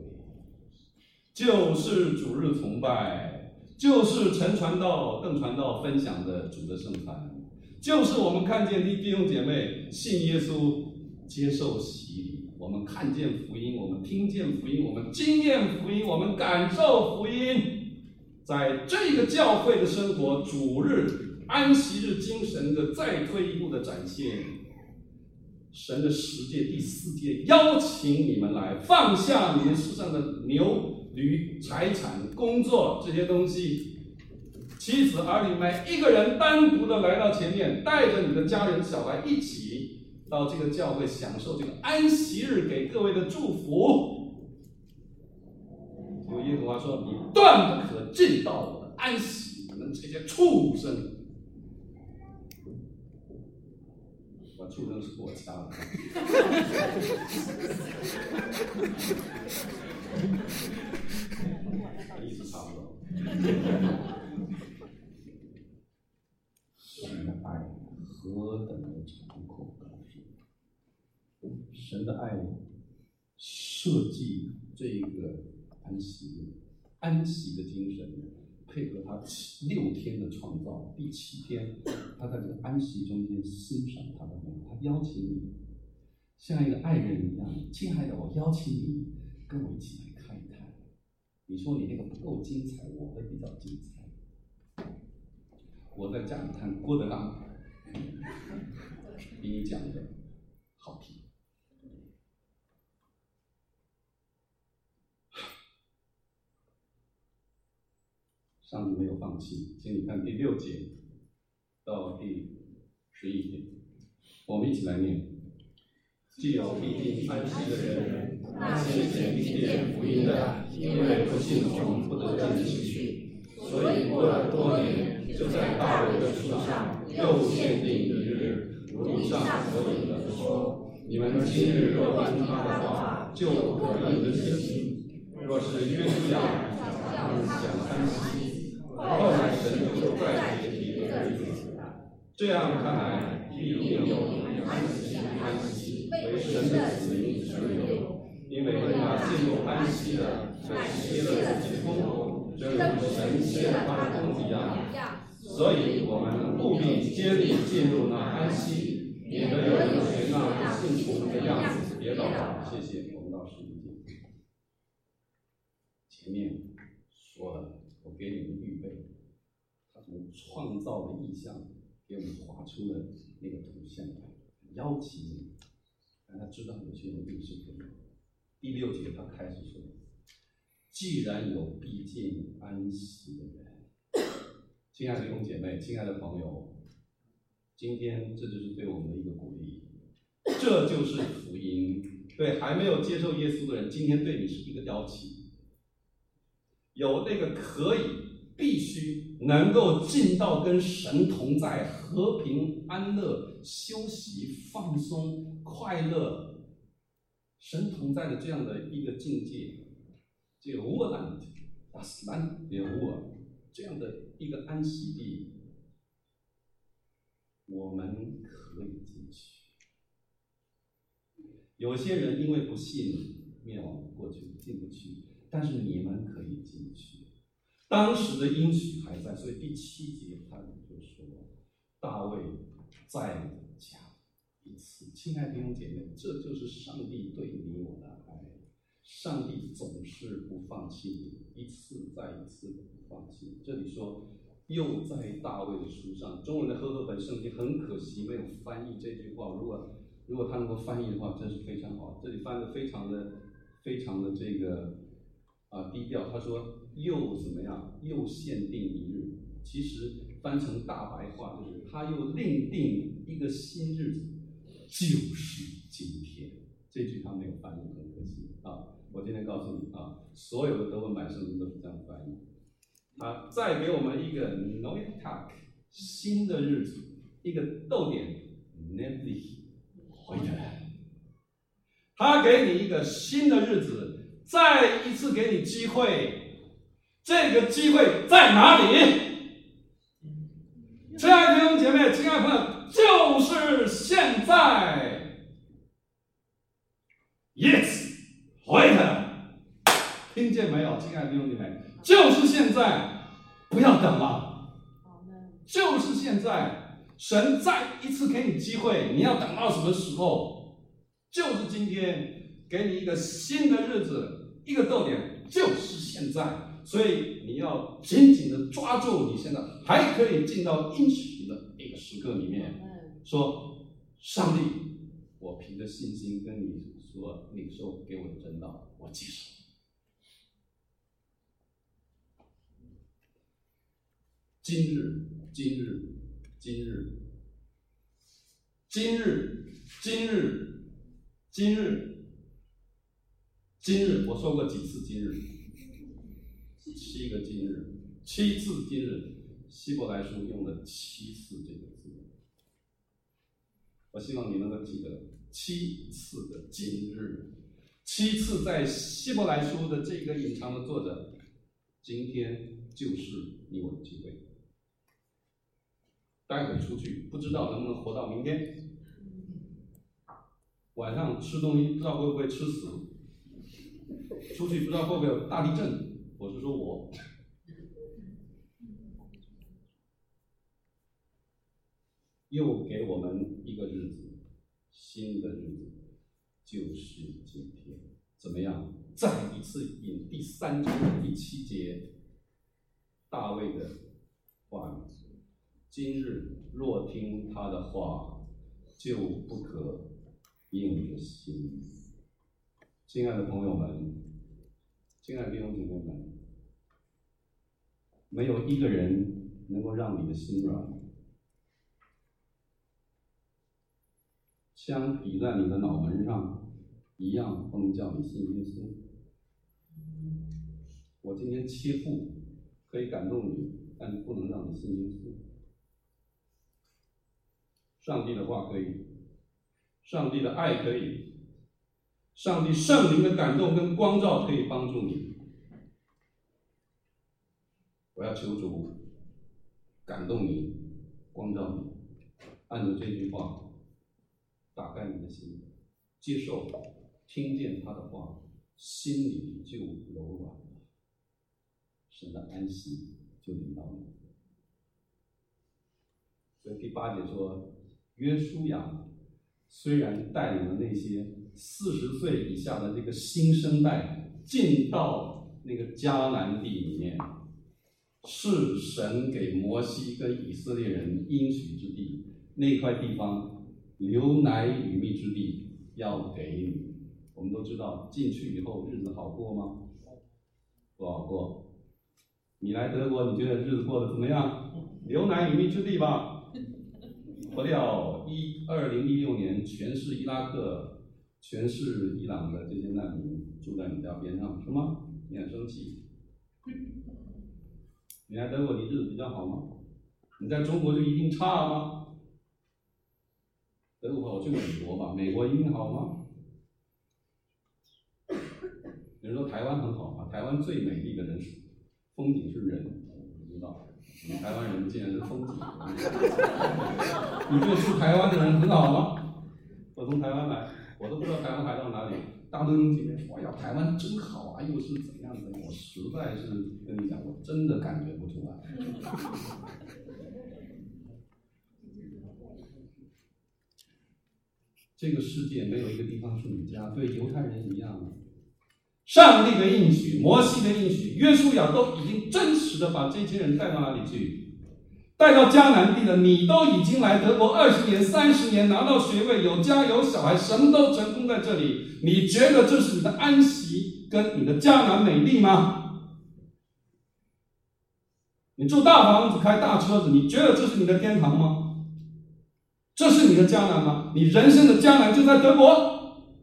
Speaker 1: 就是主日崇拜，就是陈传道、邓传道分享的主的圣餐，就是我们看见弟兄姐妹信耶稣、接受洗礼，我们看见福音，我们听见福音，我们经验福音，我们感受福音。在这个教会的生活，主日、安息日精神的再退一步的展现，神的十诫第4诫邀请你们来放下你们世上的牛、驴、财产、工作这些东西，妻子、儿女，每一个人单独的来到前面，带着你的家人、小孩一起到这个教会享受这个安息日给各位的祝福。有耶和华说：“你断不可进到我的安息，你们这些畜生。”把畜生是我掐的，意思差不多。神的爱何等的长阔高深！神的爱设计这个安息的精神，配合他6天的创造，第7天，他在这个安息中间欣赏他的美，他邀请你像一个爱人一样，亲爱的，我邀请你跟我一起来看一看。你说你那个不够精彩，我的比较精彩。我在家里看郭德纲，比你讲的好听。上帝没有放弃，请你看第6节到第11节，我们一起来念。既有必定安息的人，那些先听见福音的，因为不信从不得进去，所以过了多年，就在大卫的树上又限定一日，如以上所引的说：你们今日若听他的话，就不可硬着心。若是约书亚他们想安息，后来神就再别提这个日子。这样看来，必定有安息为神的子民所有，因为那进入安息的，乃歇了自己的工，正如神歇了他的工一样。所以我们务必竭力进入那安息，免得有人学那不信从的样子跌倒。谢谢。我们到11节，前面说了，我给你们预备，他从创造的意象给我们画出了那个图像来，邀请你。但他知道有些人并是可以。第6节他开始说：既然有必见安息的人，亲爱的弟兄姐妹，亲爱的朋友，今天这就是对我们的一个鼓励，这就是福音。对还没有接受耶稣的人，今天对你是一个邀请，有那个可以必须能够进到跟神同在、和平、安乐、休息、放松、快乐、神同在的这样的一个境界，这个Ruheland das Land der Ruhe这样的一个安息地，我们可以进去。有些人因为不信灭亡过去，进不去，但是你们可以进去。当时的应许还在，所以第7节他就说：大卫再讲一次。亲爱的弟兄姐妹，这就是上帝对你我的爱。上帝总是不放弃你，一次再一次的不放弃。这里说又在大卫的书上，中文的和合本圣经很可惜没有翻译这句话，如果他能够翻译的话，真是非常好。这里翻得非常的这个低调。他说又怎么样？又限定一日。其实翻成大白话就是他又另定一个新日子，就是今天。这句他没有翻译，很可惜啊！我今天告诉你啊，所有的德文版圣经都是这样翻译。他再给我们一个 Neue Tag 新的日子，一个逗点 Nämlich heute。他给你一个新的日子，再一次给你机会。这个机会在哪里？亲爱的弟兄姐妹、亲爱的朋友，就是现在 ！Yes， right， 听见没有，亲爱的弟兄姐妹？就是现在，不要等了。就是现在，神再一次给你机会，你要等到什么时候？就是今天，给你一个新的日子，一个逗点，就是现在。所以你要紧紧的抓住你现在还可以进到应许的一个时刻里面，说：上帝，我凭着信心跟你所领受给我的真道，我接受。今日，今日，今日，今日，今日，今日，今日，我说过几次今日？7个今日，7次今日，希伯来书用了7次这个字。我希望你能够记得7次的今日，7次在希伯来书的这个隐藏的作者，今天就是你我的机会。待会出去不知道能不能活到明天，晚上吃东西不知道会不会吃死，出去不知道会不会有大地震。我是说我，又给我们一个日子，新的日子，就是今天。怎么样？再一次引第3章的第7节，大卫的话语：今日若听他的话，就不可硬着心。亲爱的朋友们，亲爱的弟兄姐妹们，没有一个人能够让你的心软，枪抵在你的脑门上，一样不能叫你信耶稣。我今天切腹可以感动你，但不能让你信耶稣。上帝的话可以，上帝的爱可以，上帝圣灵的感动跟光照可以帮助你。我要求主感动你，光照你，按照这句话打开你的心，接受，听见他的话，心里就柔软了，神的安息就临到你。所以第8节说，约书亚虽然带领了那些40岁以下的这个新生代进到那个迦南地里面，是神给摩西跟以色列人应许之地，那块地方流奶与蜜之地要给你。我们都知道进去以后日子好过吗？不好过。你来德国，你觉得日子过得怎么样？流奶与蜜之地吧。不料2016年，全是伊拉克、全是伊朗的这些难民住在你家边上，是吗？你很生气。你来德国，你日子比较好吗？你在中国就一定差吗？德国跑去美国吧，美国一定好吗？有人说台湾很好嘛，台湾最美丽的人是风景是人，不知道。你台湾人竟然是风景，你觉得住台湾的人很好吗？我从台湾来，我都不知道台湾海到哪里。大多数姐妹说：“哎呀，台湾真好啊，又是怎样的？”我实在是跟你讲，我真的感觉不出来。这个世界没有一个地方是你家，对犹太人一样。上帝的应许、摩西的应许、约书亚都已经真实的把这些人带到哪里去？带到迦南地了。你都已经来德国20年、30年，拿到学位，有家有小孩，什么都成功在这里。你觉得这是你的安息跟你的迦南美丽吗？你住大房子，开大车子，你觉得这是你的天堂吗？这是你的迦南吗？你人生的迦南就在德国。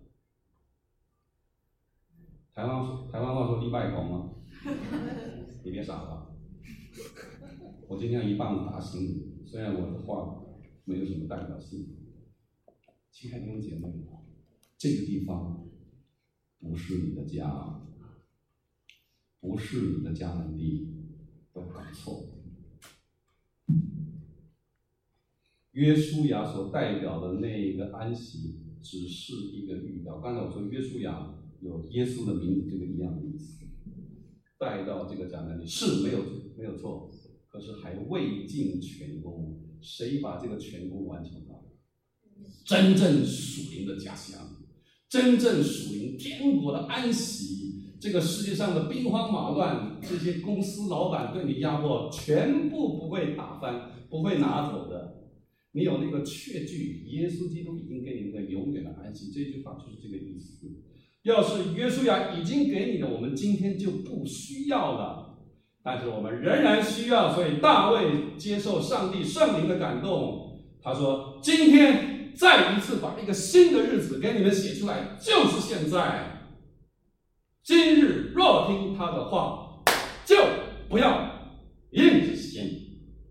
Speaker 1: 台湾话说你拜公吗？你别傻了。我今天一棒子打醒你，虽然我的话没有什么代表性。亲爱的弟兄姐妹，这个地方不是你的家，不是你的迦南地，不要搞错。 约书亚所代表的那个安息，只是一个预表。刚才我说约书亚有耶稣的名字，这个一样的意思，带到这个迦南地是没有错，可是还未尽全功。谁把这个全功完成了？真正属灵的家乡，真正属灵天国的安息，这个世界上的兵荒马乱，这些公司老板对你压迫，全部不会打翻，不会拿走的。你有那个确据，耶稣基督已经给你一个永远的安息，这句话就是这个意思。要是约书亚已经给你的，我们今天就不需要了，但是我们仍然需要。所以大卫接受上帝圣灵的感动，他说：“今天再一次把一个新的日子给你们写出来，就是现在。今日若听他的话，就不要硬着心。”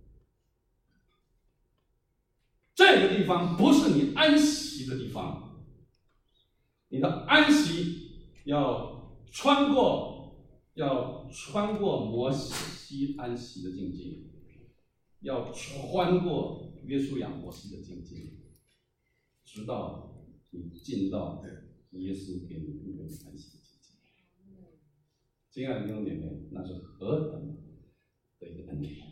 Speaker 1: 这个地方不是你安息的地方，你的安息要穿过摩西安息的境界，要穿过约书亚摩西的境界，直到你进到耶稣给你预备安息的境界。亲爱的弟兄姐妹，那是何等的一个恩典！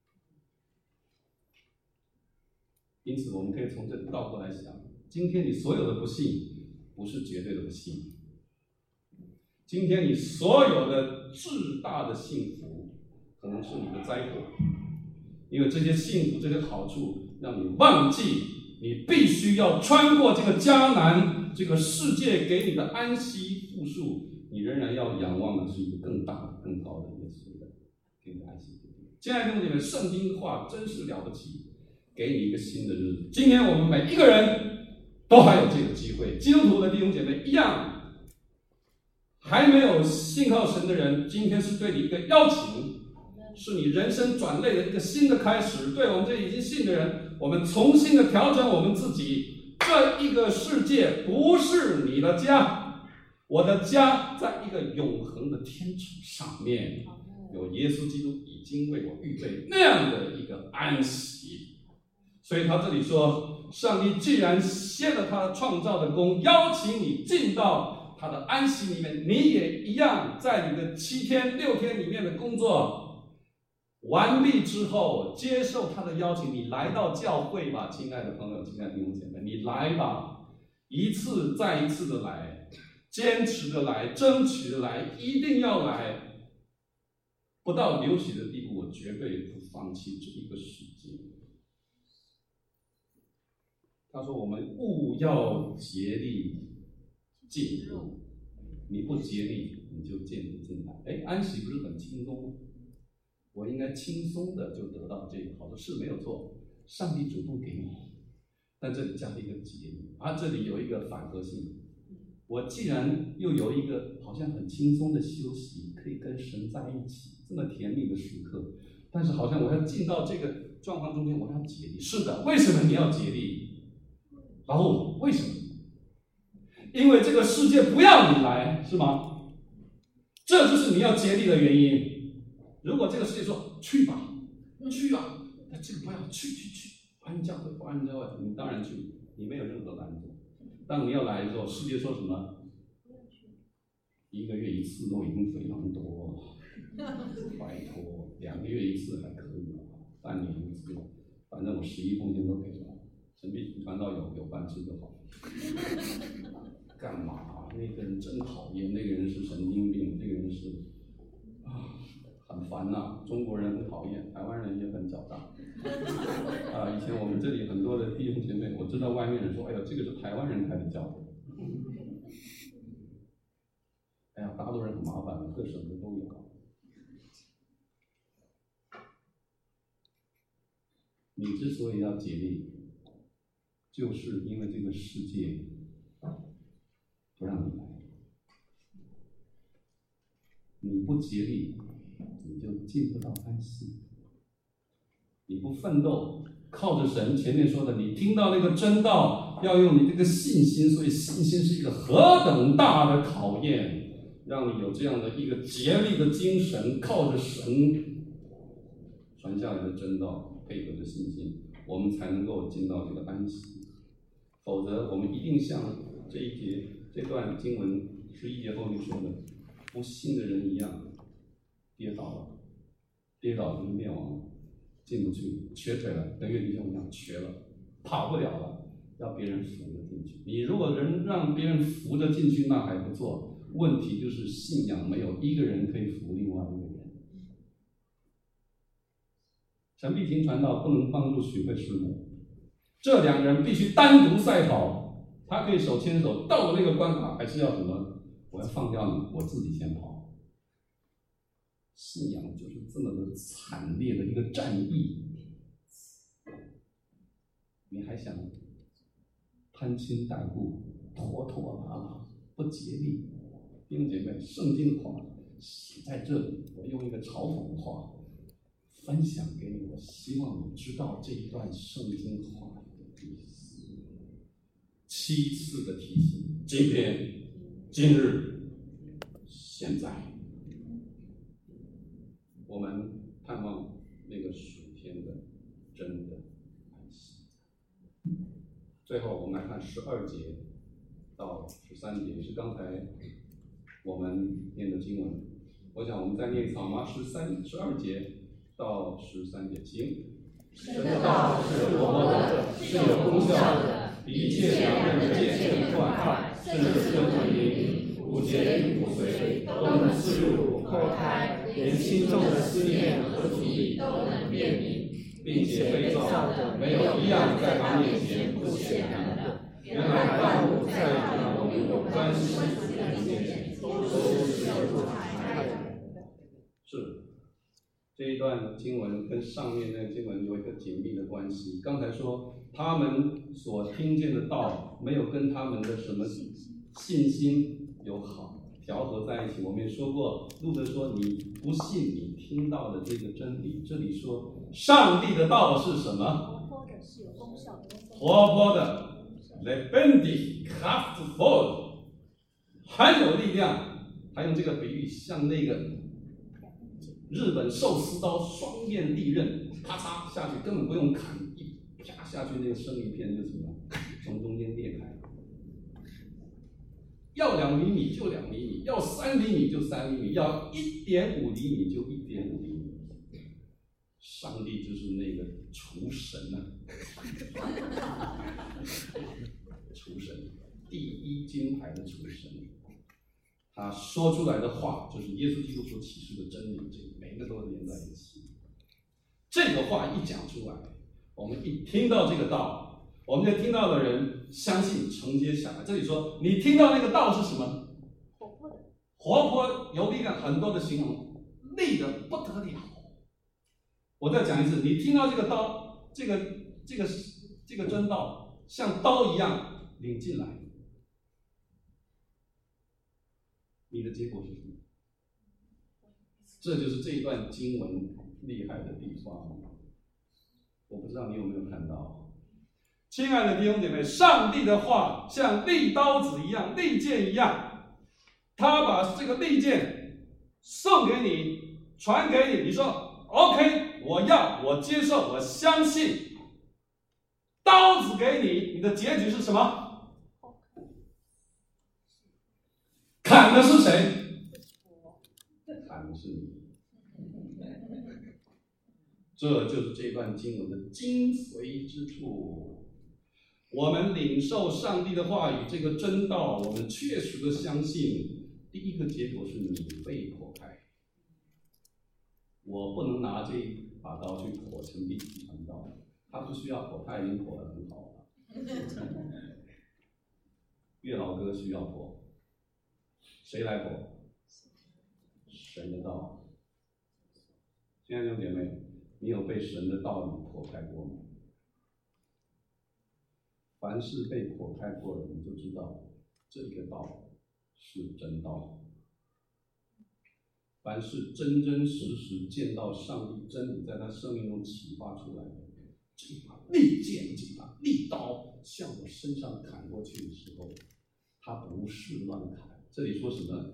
Speaker 1: 因此，我们可以从这里倒过来想：今天你所有的不幸，不是绝对的不幸；今天你所有的至大的幸福，可能是你的灾祸。因为这些幸福、这些好处，让你忘记你必须要穿过这个迦南，这个世界给你的安息富庶，你仍然要仰望的是一个更大的、更高的耶稣的给你的安息。亲爱的弟兄姐妹，圣经的话真是了不起。给你一个新的日子。今天我们每一个人都还有这个机会，基督徒的弟兄姐妹一样，还没有信靠神的人，今天是对你一个邀请，是你人生转类的一个新的开始。对我们这已经信的人，我们重新的调整我们自己。这一个世界不是你的家，我的家在一个永恒的天主上面，有耶稣基督已经为我预备那样的一个安息。所以他这里说，上帝既然歇了他创造的功，邀请你进到他的安息里面，你也一样在你的7天6天里面的工作完毕之后，接受他的邀请，你来到教会吧，亲爱的朋友，亲爱的弟兄姐妹，你来吧，一次再一次的来，坚持的来，争取的来，一定要来，不到流血的地步，我绝对不放弃这一个世界。他说：“我们务要竭力进入，你不竭力，你就进不进来。”安息不是很轻松吗？我应该轻松的就得到这个好处，是没有错。上帝主动给你，但这里加了一个竭力，这里有一个反核性。我既然又有一个好像很轻松的休息，可以跟神在一起，这么甜蜜的时刻，但是好像我要进到这个状况中间，我要竭力。是的，为什么你要竭力？为什么？因为这个世界不要你来，是吗？这就是你要竭力的原因。如果这个世界说去吧，去啊，那这个不要去，安教会不安教会，你当然去，你没有任何拦阻。当你要来的时候，世界说什么？1个月1次都已经非常多了，拜托，2个月1次还可以吗？半年1次，反正我11奉献都给了。神必传道有饭吃就好。干嘛？那个人真讨厌，那个人是神经病，那个人是很烦呐。中国人很讨厌，台湾人也很狡诈。以前我们这里很多的弟兄姐妹，我知道外面人说：“哎呦，这个是台湾人开的教会。”哎呀，大陆人很麻烦，各省的都有。你之所以要竭力，就是因为这个世界不让你来，你不竭力，你就进不到安息。你不奋斗，靠着神，前面说的，你听到那个真道，要用你这个信心，所以信心是一个何等大的考验，让你有这样的一个竭力的精神，靠着神传下来的真道， 配合着信心，我们才能够进到这个安息。否则，我们一定像这段经文11节后面说的，不信的人一样，跌倒了，跌倒就是灭亡了，进不去，瘸腿了，跟岳弟兄一样瘸了，跑不了了，要别人扶着进去。你如果让别人扶着进去，那还不错。问题就是信仰没有一个人可以扶另外一个人。陈碧婷传道不能帮助许慧师母，这两个人必须单独赛跑。他可以手牵手到了那个关卡，还是要什么？我要放掉你，我自己先跑。信仰就是这么的惨烈的一个战役，你还想攀亲带故、拖拖拉拉、不竭力？弟兄姐妹，圣经的话写在这里，我用一个嘲讽的话分享给你，我希望你知道这一段圣经话语的意思。7次的提醒，今天、今日、现在，我们盼望那个属天的真的安息。最后，我们来看12节到13节，也是刚才我们念的经文。我想我们再念一次好吗？12节到13节，请。
Speaker 2: 神的道是活泼的，是有功效的，比一切两刃的剑更快，甚至是魂灵、骨节与骨髓都能刺入剖开，连心中的思念和主意都能辨明，
Speaker 1: 并且被造的没有一样在他面前不显然的。原来万物在我们有关系的面前都是有彩的。是。这一段经文跟上面那个经文有一个紧密的关系。刚才说他们所听见的道没有跟他们的什么信心有好调和在一起。我们也说过，路德说你不信你听到的这个真理。这里说上帝的道是什么？
Speaker 2: 活泼的，是有功效的。
Speaker 1: 活泼的 ，lebendig, kraftvoll， 很有力量。他用这个比喻，像那个日本寿司刀双面利刃，咔嚓下去根本不用砍，一啪下去那个生鱼片就什么从中间裂开。要2厘米就2厘米，要3厘米就3厘米，要1.5厘米就1.5厘米。上帝就是那个厨神啊，厨神，第1金牌的厨神。他说出来的话就是耶稣基督所启示的真理，这每个都连在一起。这个话一讲出来，我们一听到这个道，我们就听到的人相信承接下来。这里说你听到那个道是什么？
Speaker 2: 活泼的，
Speaker 1: 活泼有力量，很多的形容，力的不得了。我再讲一次，你听到这个刀，这个真道像刀一样领进来。你的结果是什么？这就是这一段经文厉害的地方。我不知道你有没有看到，亲爱的弟兄姐妹，上帝的话像利刀子一样，利剑一样，他把这个利剑送给你，传给你，你说 OK， 我要，我接受，我相信。刀子给你，你的结局是什么？砍的是谁？砍的是你。这就是这段经文的精髓之处。我们领受上帝的话语，这个真道，我们确实的相信。第一个结果是你被剖开。我不能拿这把刀去剖陈碧婷传道，他不需要剖，他已经剖得很好了。岳老哥需要剖。谁来剖？神的道。亲爱的姐妹，你有被神的道理剖开过吗？凡是被剖开过的人就知道，这个道是真道。凡是真真实实见到上帝真理在他生命中启发出来的，这把利剑、这把利刀向我身上砍过去的时候，他不是乱砍。这里说什么？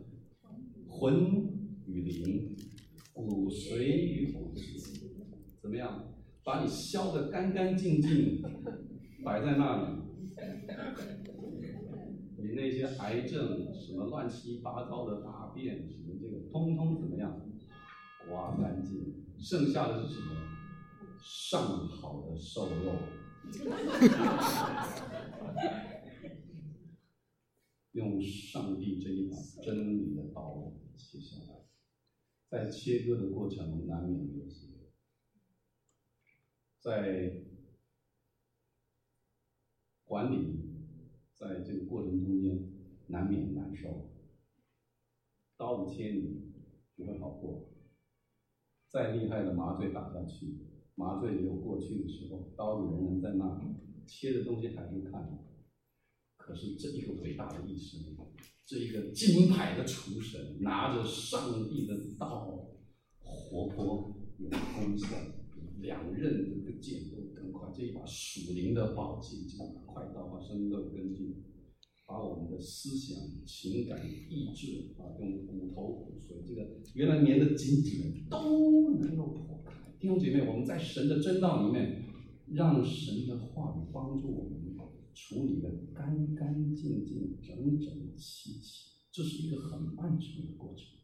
Speaker 1: 魂与灵，骨髓与骨质，怎么样？ 把你削得干干净净，摆在那里。你那些癌症、什么乱七八糟的大便、什么这个，通通怎么样？刮干净，剩下的是什么？上好的瘦肉。用上帝这一把真理的刀切下来，在切割的过程难免流血，在管理，在这个过程中间难免难受。刀子切你不会好过，再厉害的麻醉打下去，麻醉也有过去的时候，刀子仍然在那里，切的东西还是看。可是这一个伟大的医生，这一个金牌的厨神，拿着上帝的刀，活泼有功效，两刃这个剑都更快，这一把属灵的宝剑，这把快刀把生命都有根据，把我们的思想、情感、意志用骨头、骨髓，这个原来粘得紧紧的，都能够破开。弟兄姐妹，我们在神的真道里面，让神的话语帮助我们。处理的干干净净、整整齐齐，这是一个很漫长的过程。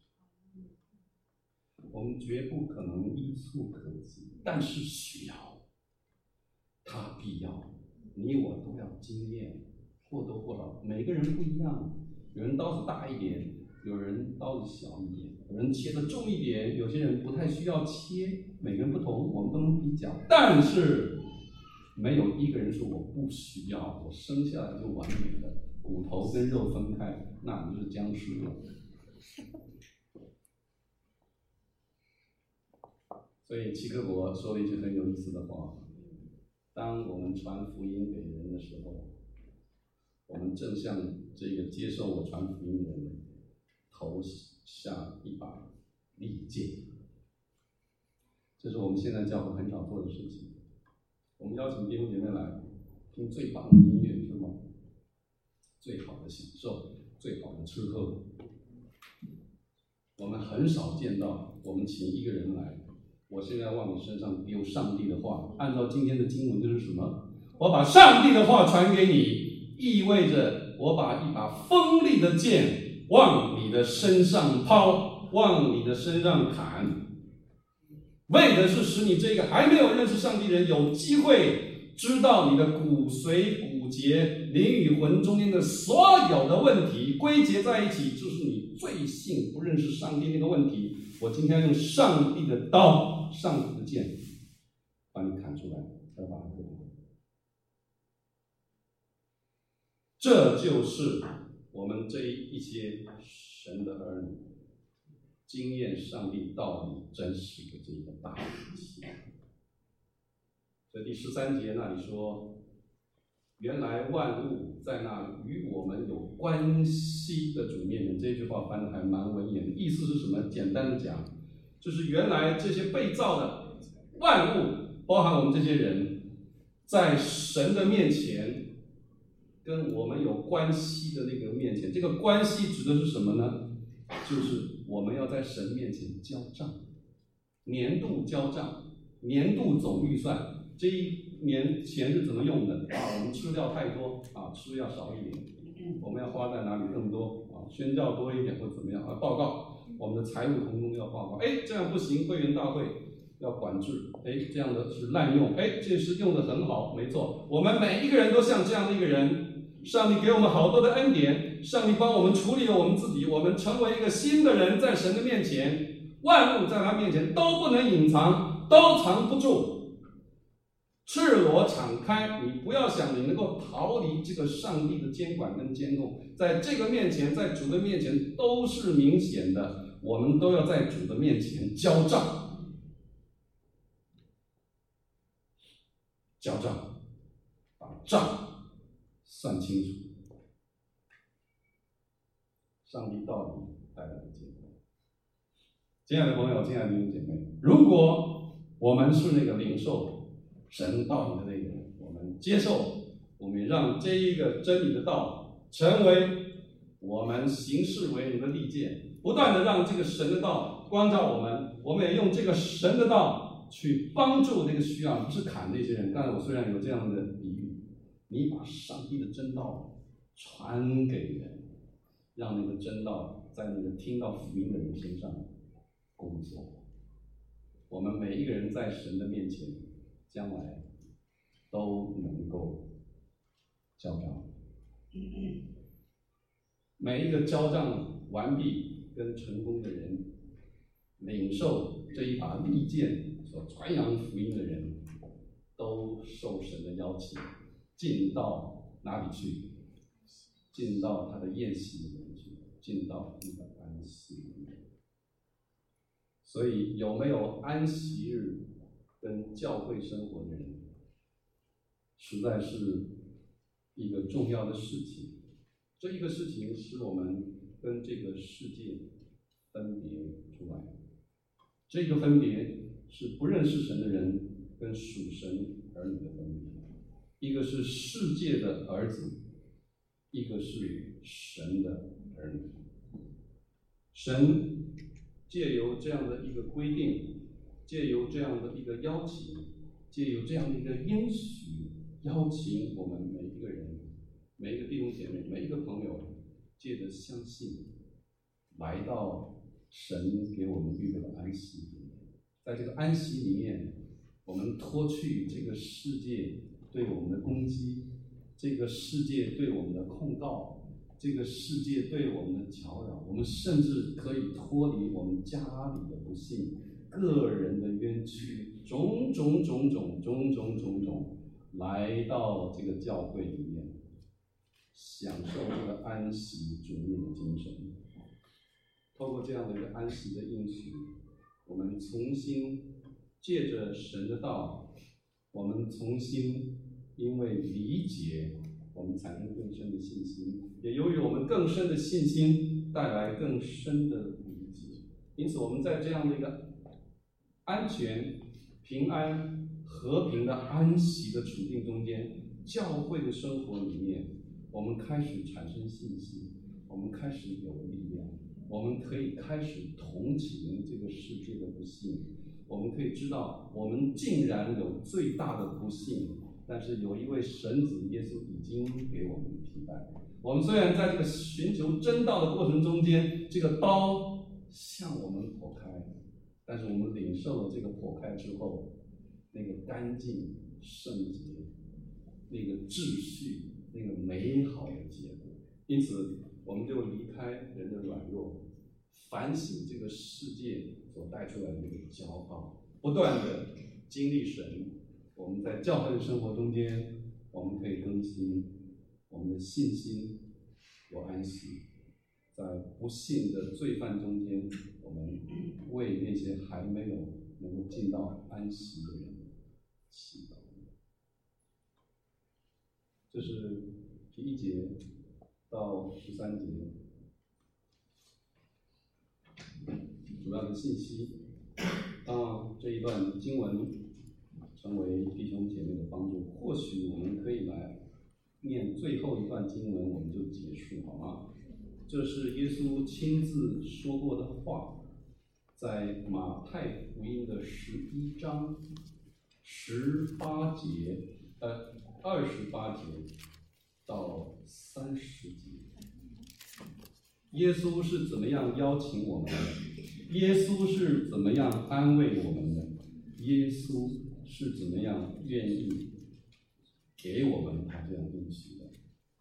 Speaker 1: 我们绝不可能一触可及，但是需要，它必要，你我都要经验，或多或少，每个人不一样，有人刀子大一点，有人刀子小一点，有人切得重一点，有些人不太需要切，每个人不同，我们不能比较，但是。没有一个人说我不需要，我生下来就完美的，骨头跟肉分开，那你就是僵尸了。所以齐克果说了一句很有意思的话：当我们传福音给人的时候，我们正向这个接受我传福音的人投下一把利剑。这是我们现在教会很少做的事情。我们邀请弟兄姐妹来听最棒的音乐，是吗？最好的享受，最好的吃喝。我们很少见到我们请一个人来，我现在往你身上丢上帝的话，按照今天的经文就是什么？我把上帝的话传给你，意味着我把一把锋利的剑往你的身上抛，往你的身上砍。为的是使你这个还没有认识上帝的人有机会知道你的骨髓、骨节、灵与魂中间的所有的问题归结在一起，就是你罪性不认识上帝那个问题。我今天用上帝的刀、上帝的剑把你砍出来，要把它割掉。这就是我们这一些神的儿女经验上帝道理真实的这个大事情。所以第13节那里说，原来万物在那与我们有关系的主面前，这句话翻得还蛮文言的，意思是什么？简单的讲，就是原来这些被造的万物，包含我们这些人，在神的面前跟我们有关系的那个面前，这个关系指的是什么呢？就是我们要在神面前交账，年度交账，年度总预算，这一年钱是怎么用的我们吃掉太多吃要少一点，我们要花在哪里更多宣教多一点或怎么样报告我们的财务同工要报告，这样不行，会员大会要管制，这样的是滥用，这是用的很好，没错，我们每一个人都像这样的一个人，上帝给我们好多的恩典，上帝帮我们处理了我们自己，我们成为一个新的人，在神的面前，万物在他面前都不能隐藏，都藏不住，赤裸敞开，你不要想你能够逃离这个上帝的监管跟监控，在这个面前，在主的面前都是明显的，我们都要在主的面前交账，交账，把账算清楚。上帝道理带来的结果。亲爱的朋友，亲爱的弟兄姐妹，如果我们是那个领受神道理的那个人，我们接受，我们让这一个真理的道成为我们行事为人的利剑，不断的让这个神的道光照我们，我们也用这个神的道去帮助那个需要治砍那些人。刚才我虽然有这样的比喻，你把上帝的真道传给人，让那个真道在那个听到福音的人身上工作。我们每一个人在神的面前，将来都能够交账。每一个交账完毕跟成功的人，领受这一把利剑所传扬福音的人，都受神的邀请，进到哪里去？进到他的宴席里面去，进到他的安息里面。所以，有没有安息日跟教会生活的人，实在是一个重要的事情。这一个事情使我们跟这个世界分别出来。这个分别是不认识神的人跟属神儿女的分别。一个是世界的儿子，一个是神的儿女。神借由这样的一个规定，借由这样的一个邀请，借由这样的一个应许，邀请我们每一个人，每一个弟兄姐妹，每一个朋友，借着相信，来到神给我们预备的安息里面。在这个安息里面，我们脱去这个世界对我们的攻击，这个世界对我们的控告，这个世界对我们的搅扰，我们甚至可以脱离我们家里的不幸、个人的冤屈，种种，来到这个教会里面，享受这个安息主日的精神。透过这样的一个安息的应许，我们重新借着神的道，我们重新因为理解，我们产生更深的信心，也由于我们更深的信心带来更深的理解。因此，我们在这样的一个安全、平安、和平的安息的处境中间，教会的生活里面，我们开始产生信心，我们开始有力量，我们可以开始同情这个世界的不幸，我们可以知道我们竟然有最大的不幸，但是有一位神子耶稣已经给我们替代。我们虽然在这个寻求真道的过程中间，这个刀向我们剖开，但是我们领受了这个剖开之后，那个干净、圣洁、那个秩序、那个美好的结果。因此，我们就离开人的软弱，反省这个世界所带出来的那个骄傲，不断的经历神。我们在教会的生活中间，我们可以更新我们的信心，有安息。在不幸的罪犯中间，我们为那些还没有能够进到安息的人祈祷。这是第1节到13节主要的信息。当这一段经文成为弟兄姐妹的帮助，或许我们可以来念最后一段经文，我们就结束，好吗？这是耶稣亲自说过的话，在马太福音的11章28节，28节到30节。耶稣是怎么样邀请我们的？耶稣是怎么样安慰我们的？耶稣是怎么样愿意给我们他这样应许的？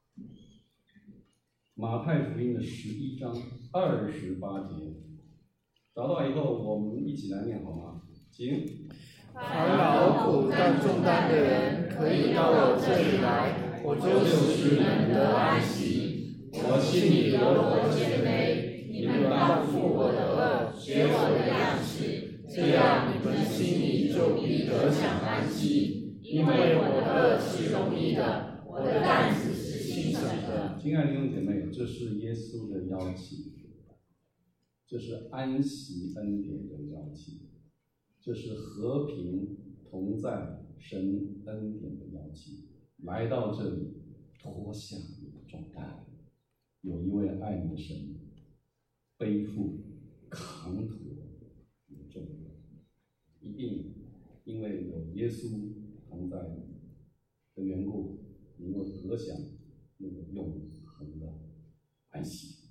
Speaker 1: 马太福音的11章28节，找到以后，我们一起来念好吗？请。
Speaker 3: 凡劳苦担重担的人，可以到我这里来，我就使你们得安息。
Speaker 2: 我心里有我谦卑，你们当负我的恶，学我的样式，这样你们心里就必得享安息。因为我的恶是容易的，我的担子是轻省的。
Speaker 1: 亲爱的弟兄姐妹，这是耶稣的邀请，这是安息恩典的邀请，这是和平同在神恩典的邀请。来到这里，脱下你的重担，有一位爱你的神背负扛驮你的重担，一定因为有耶稣同在的缘故，能够得享那个永恒的安息。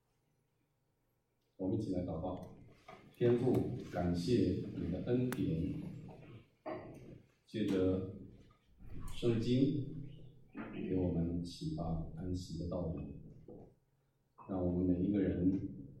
Speaker 1: 我们一起来祷告。天父，感谢你的恩典，借着圣经给我们启发安息的道理，让我们每一个人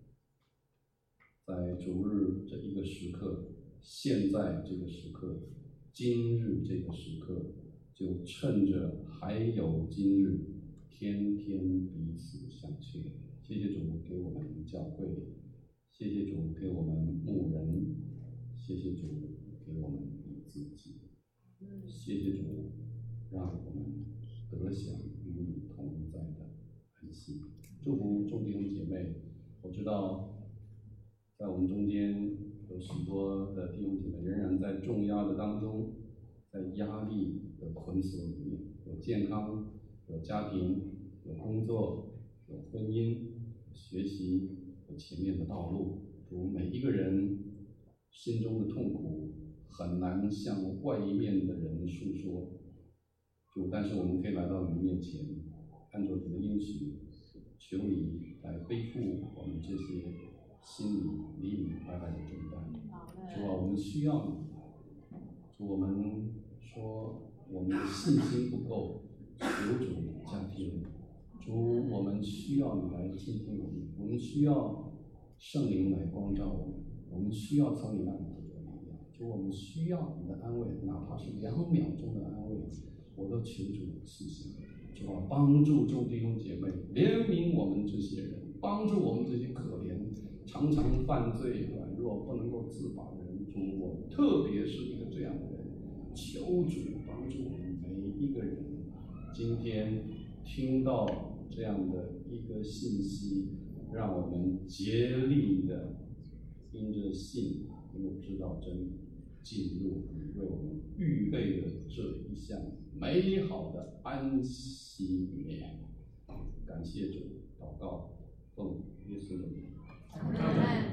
Speaker 1: 在主日这一个时刻，现在这个时刻，今日这个时刻，就趁着还有今日，天天彼此相劝。谢谢主给我们教会，谢谢主给我们牧人，谢谢主给我们你自己，谢谢主让我们得享与你同在的安息。祝福众弟兄姐妹，我知道在我们中间有许多的弟兄姐妹仍然在重压的当中，在压力的捆锁里面，有健康，有家庭，有工作，有婚姻，有学习，有前面的道路。主，每一个人心中的痛苦很难向外面的人诉说，主，但是我们可以来到你面前，按照你的应许，求你来背负我们这些心里里里白白的重担。主啊，我们需要你。主，我们说我们的信心不够，求主加添。主，我们需要你来倾听我们，我们需要圣灵来光照我们，我们需要从你那里得到力量。主，我们需要你的安慰，哪怕是2秒钟的安慰，我都求主赐下。主啊，帮助众弟兄姐妹，怜悯我们这些人，帮助我们这些可怜、常常犯罪、软弱、不能够自拔的人。主，我特别是一个这样的人，求主帮助我们每一个人。今天听到这样的一个信息，让我们竭力的因着信，能够知道真理，进入你为我们预备的这一项美好的安息里面。感谢主，祷告，奉耶稣的名。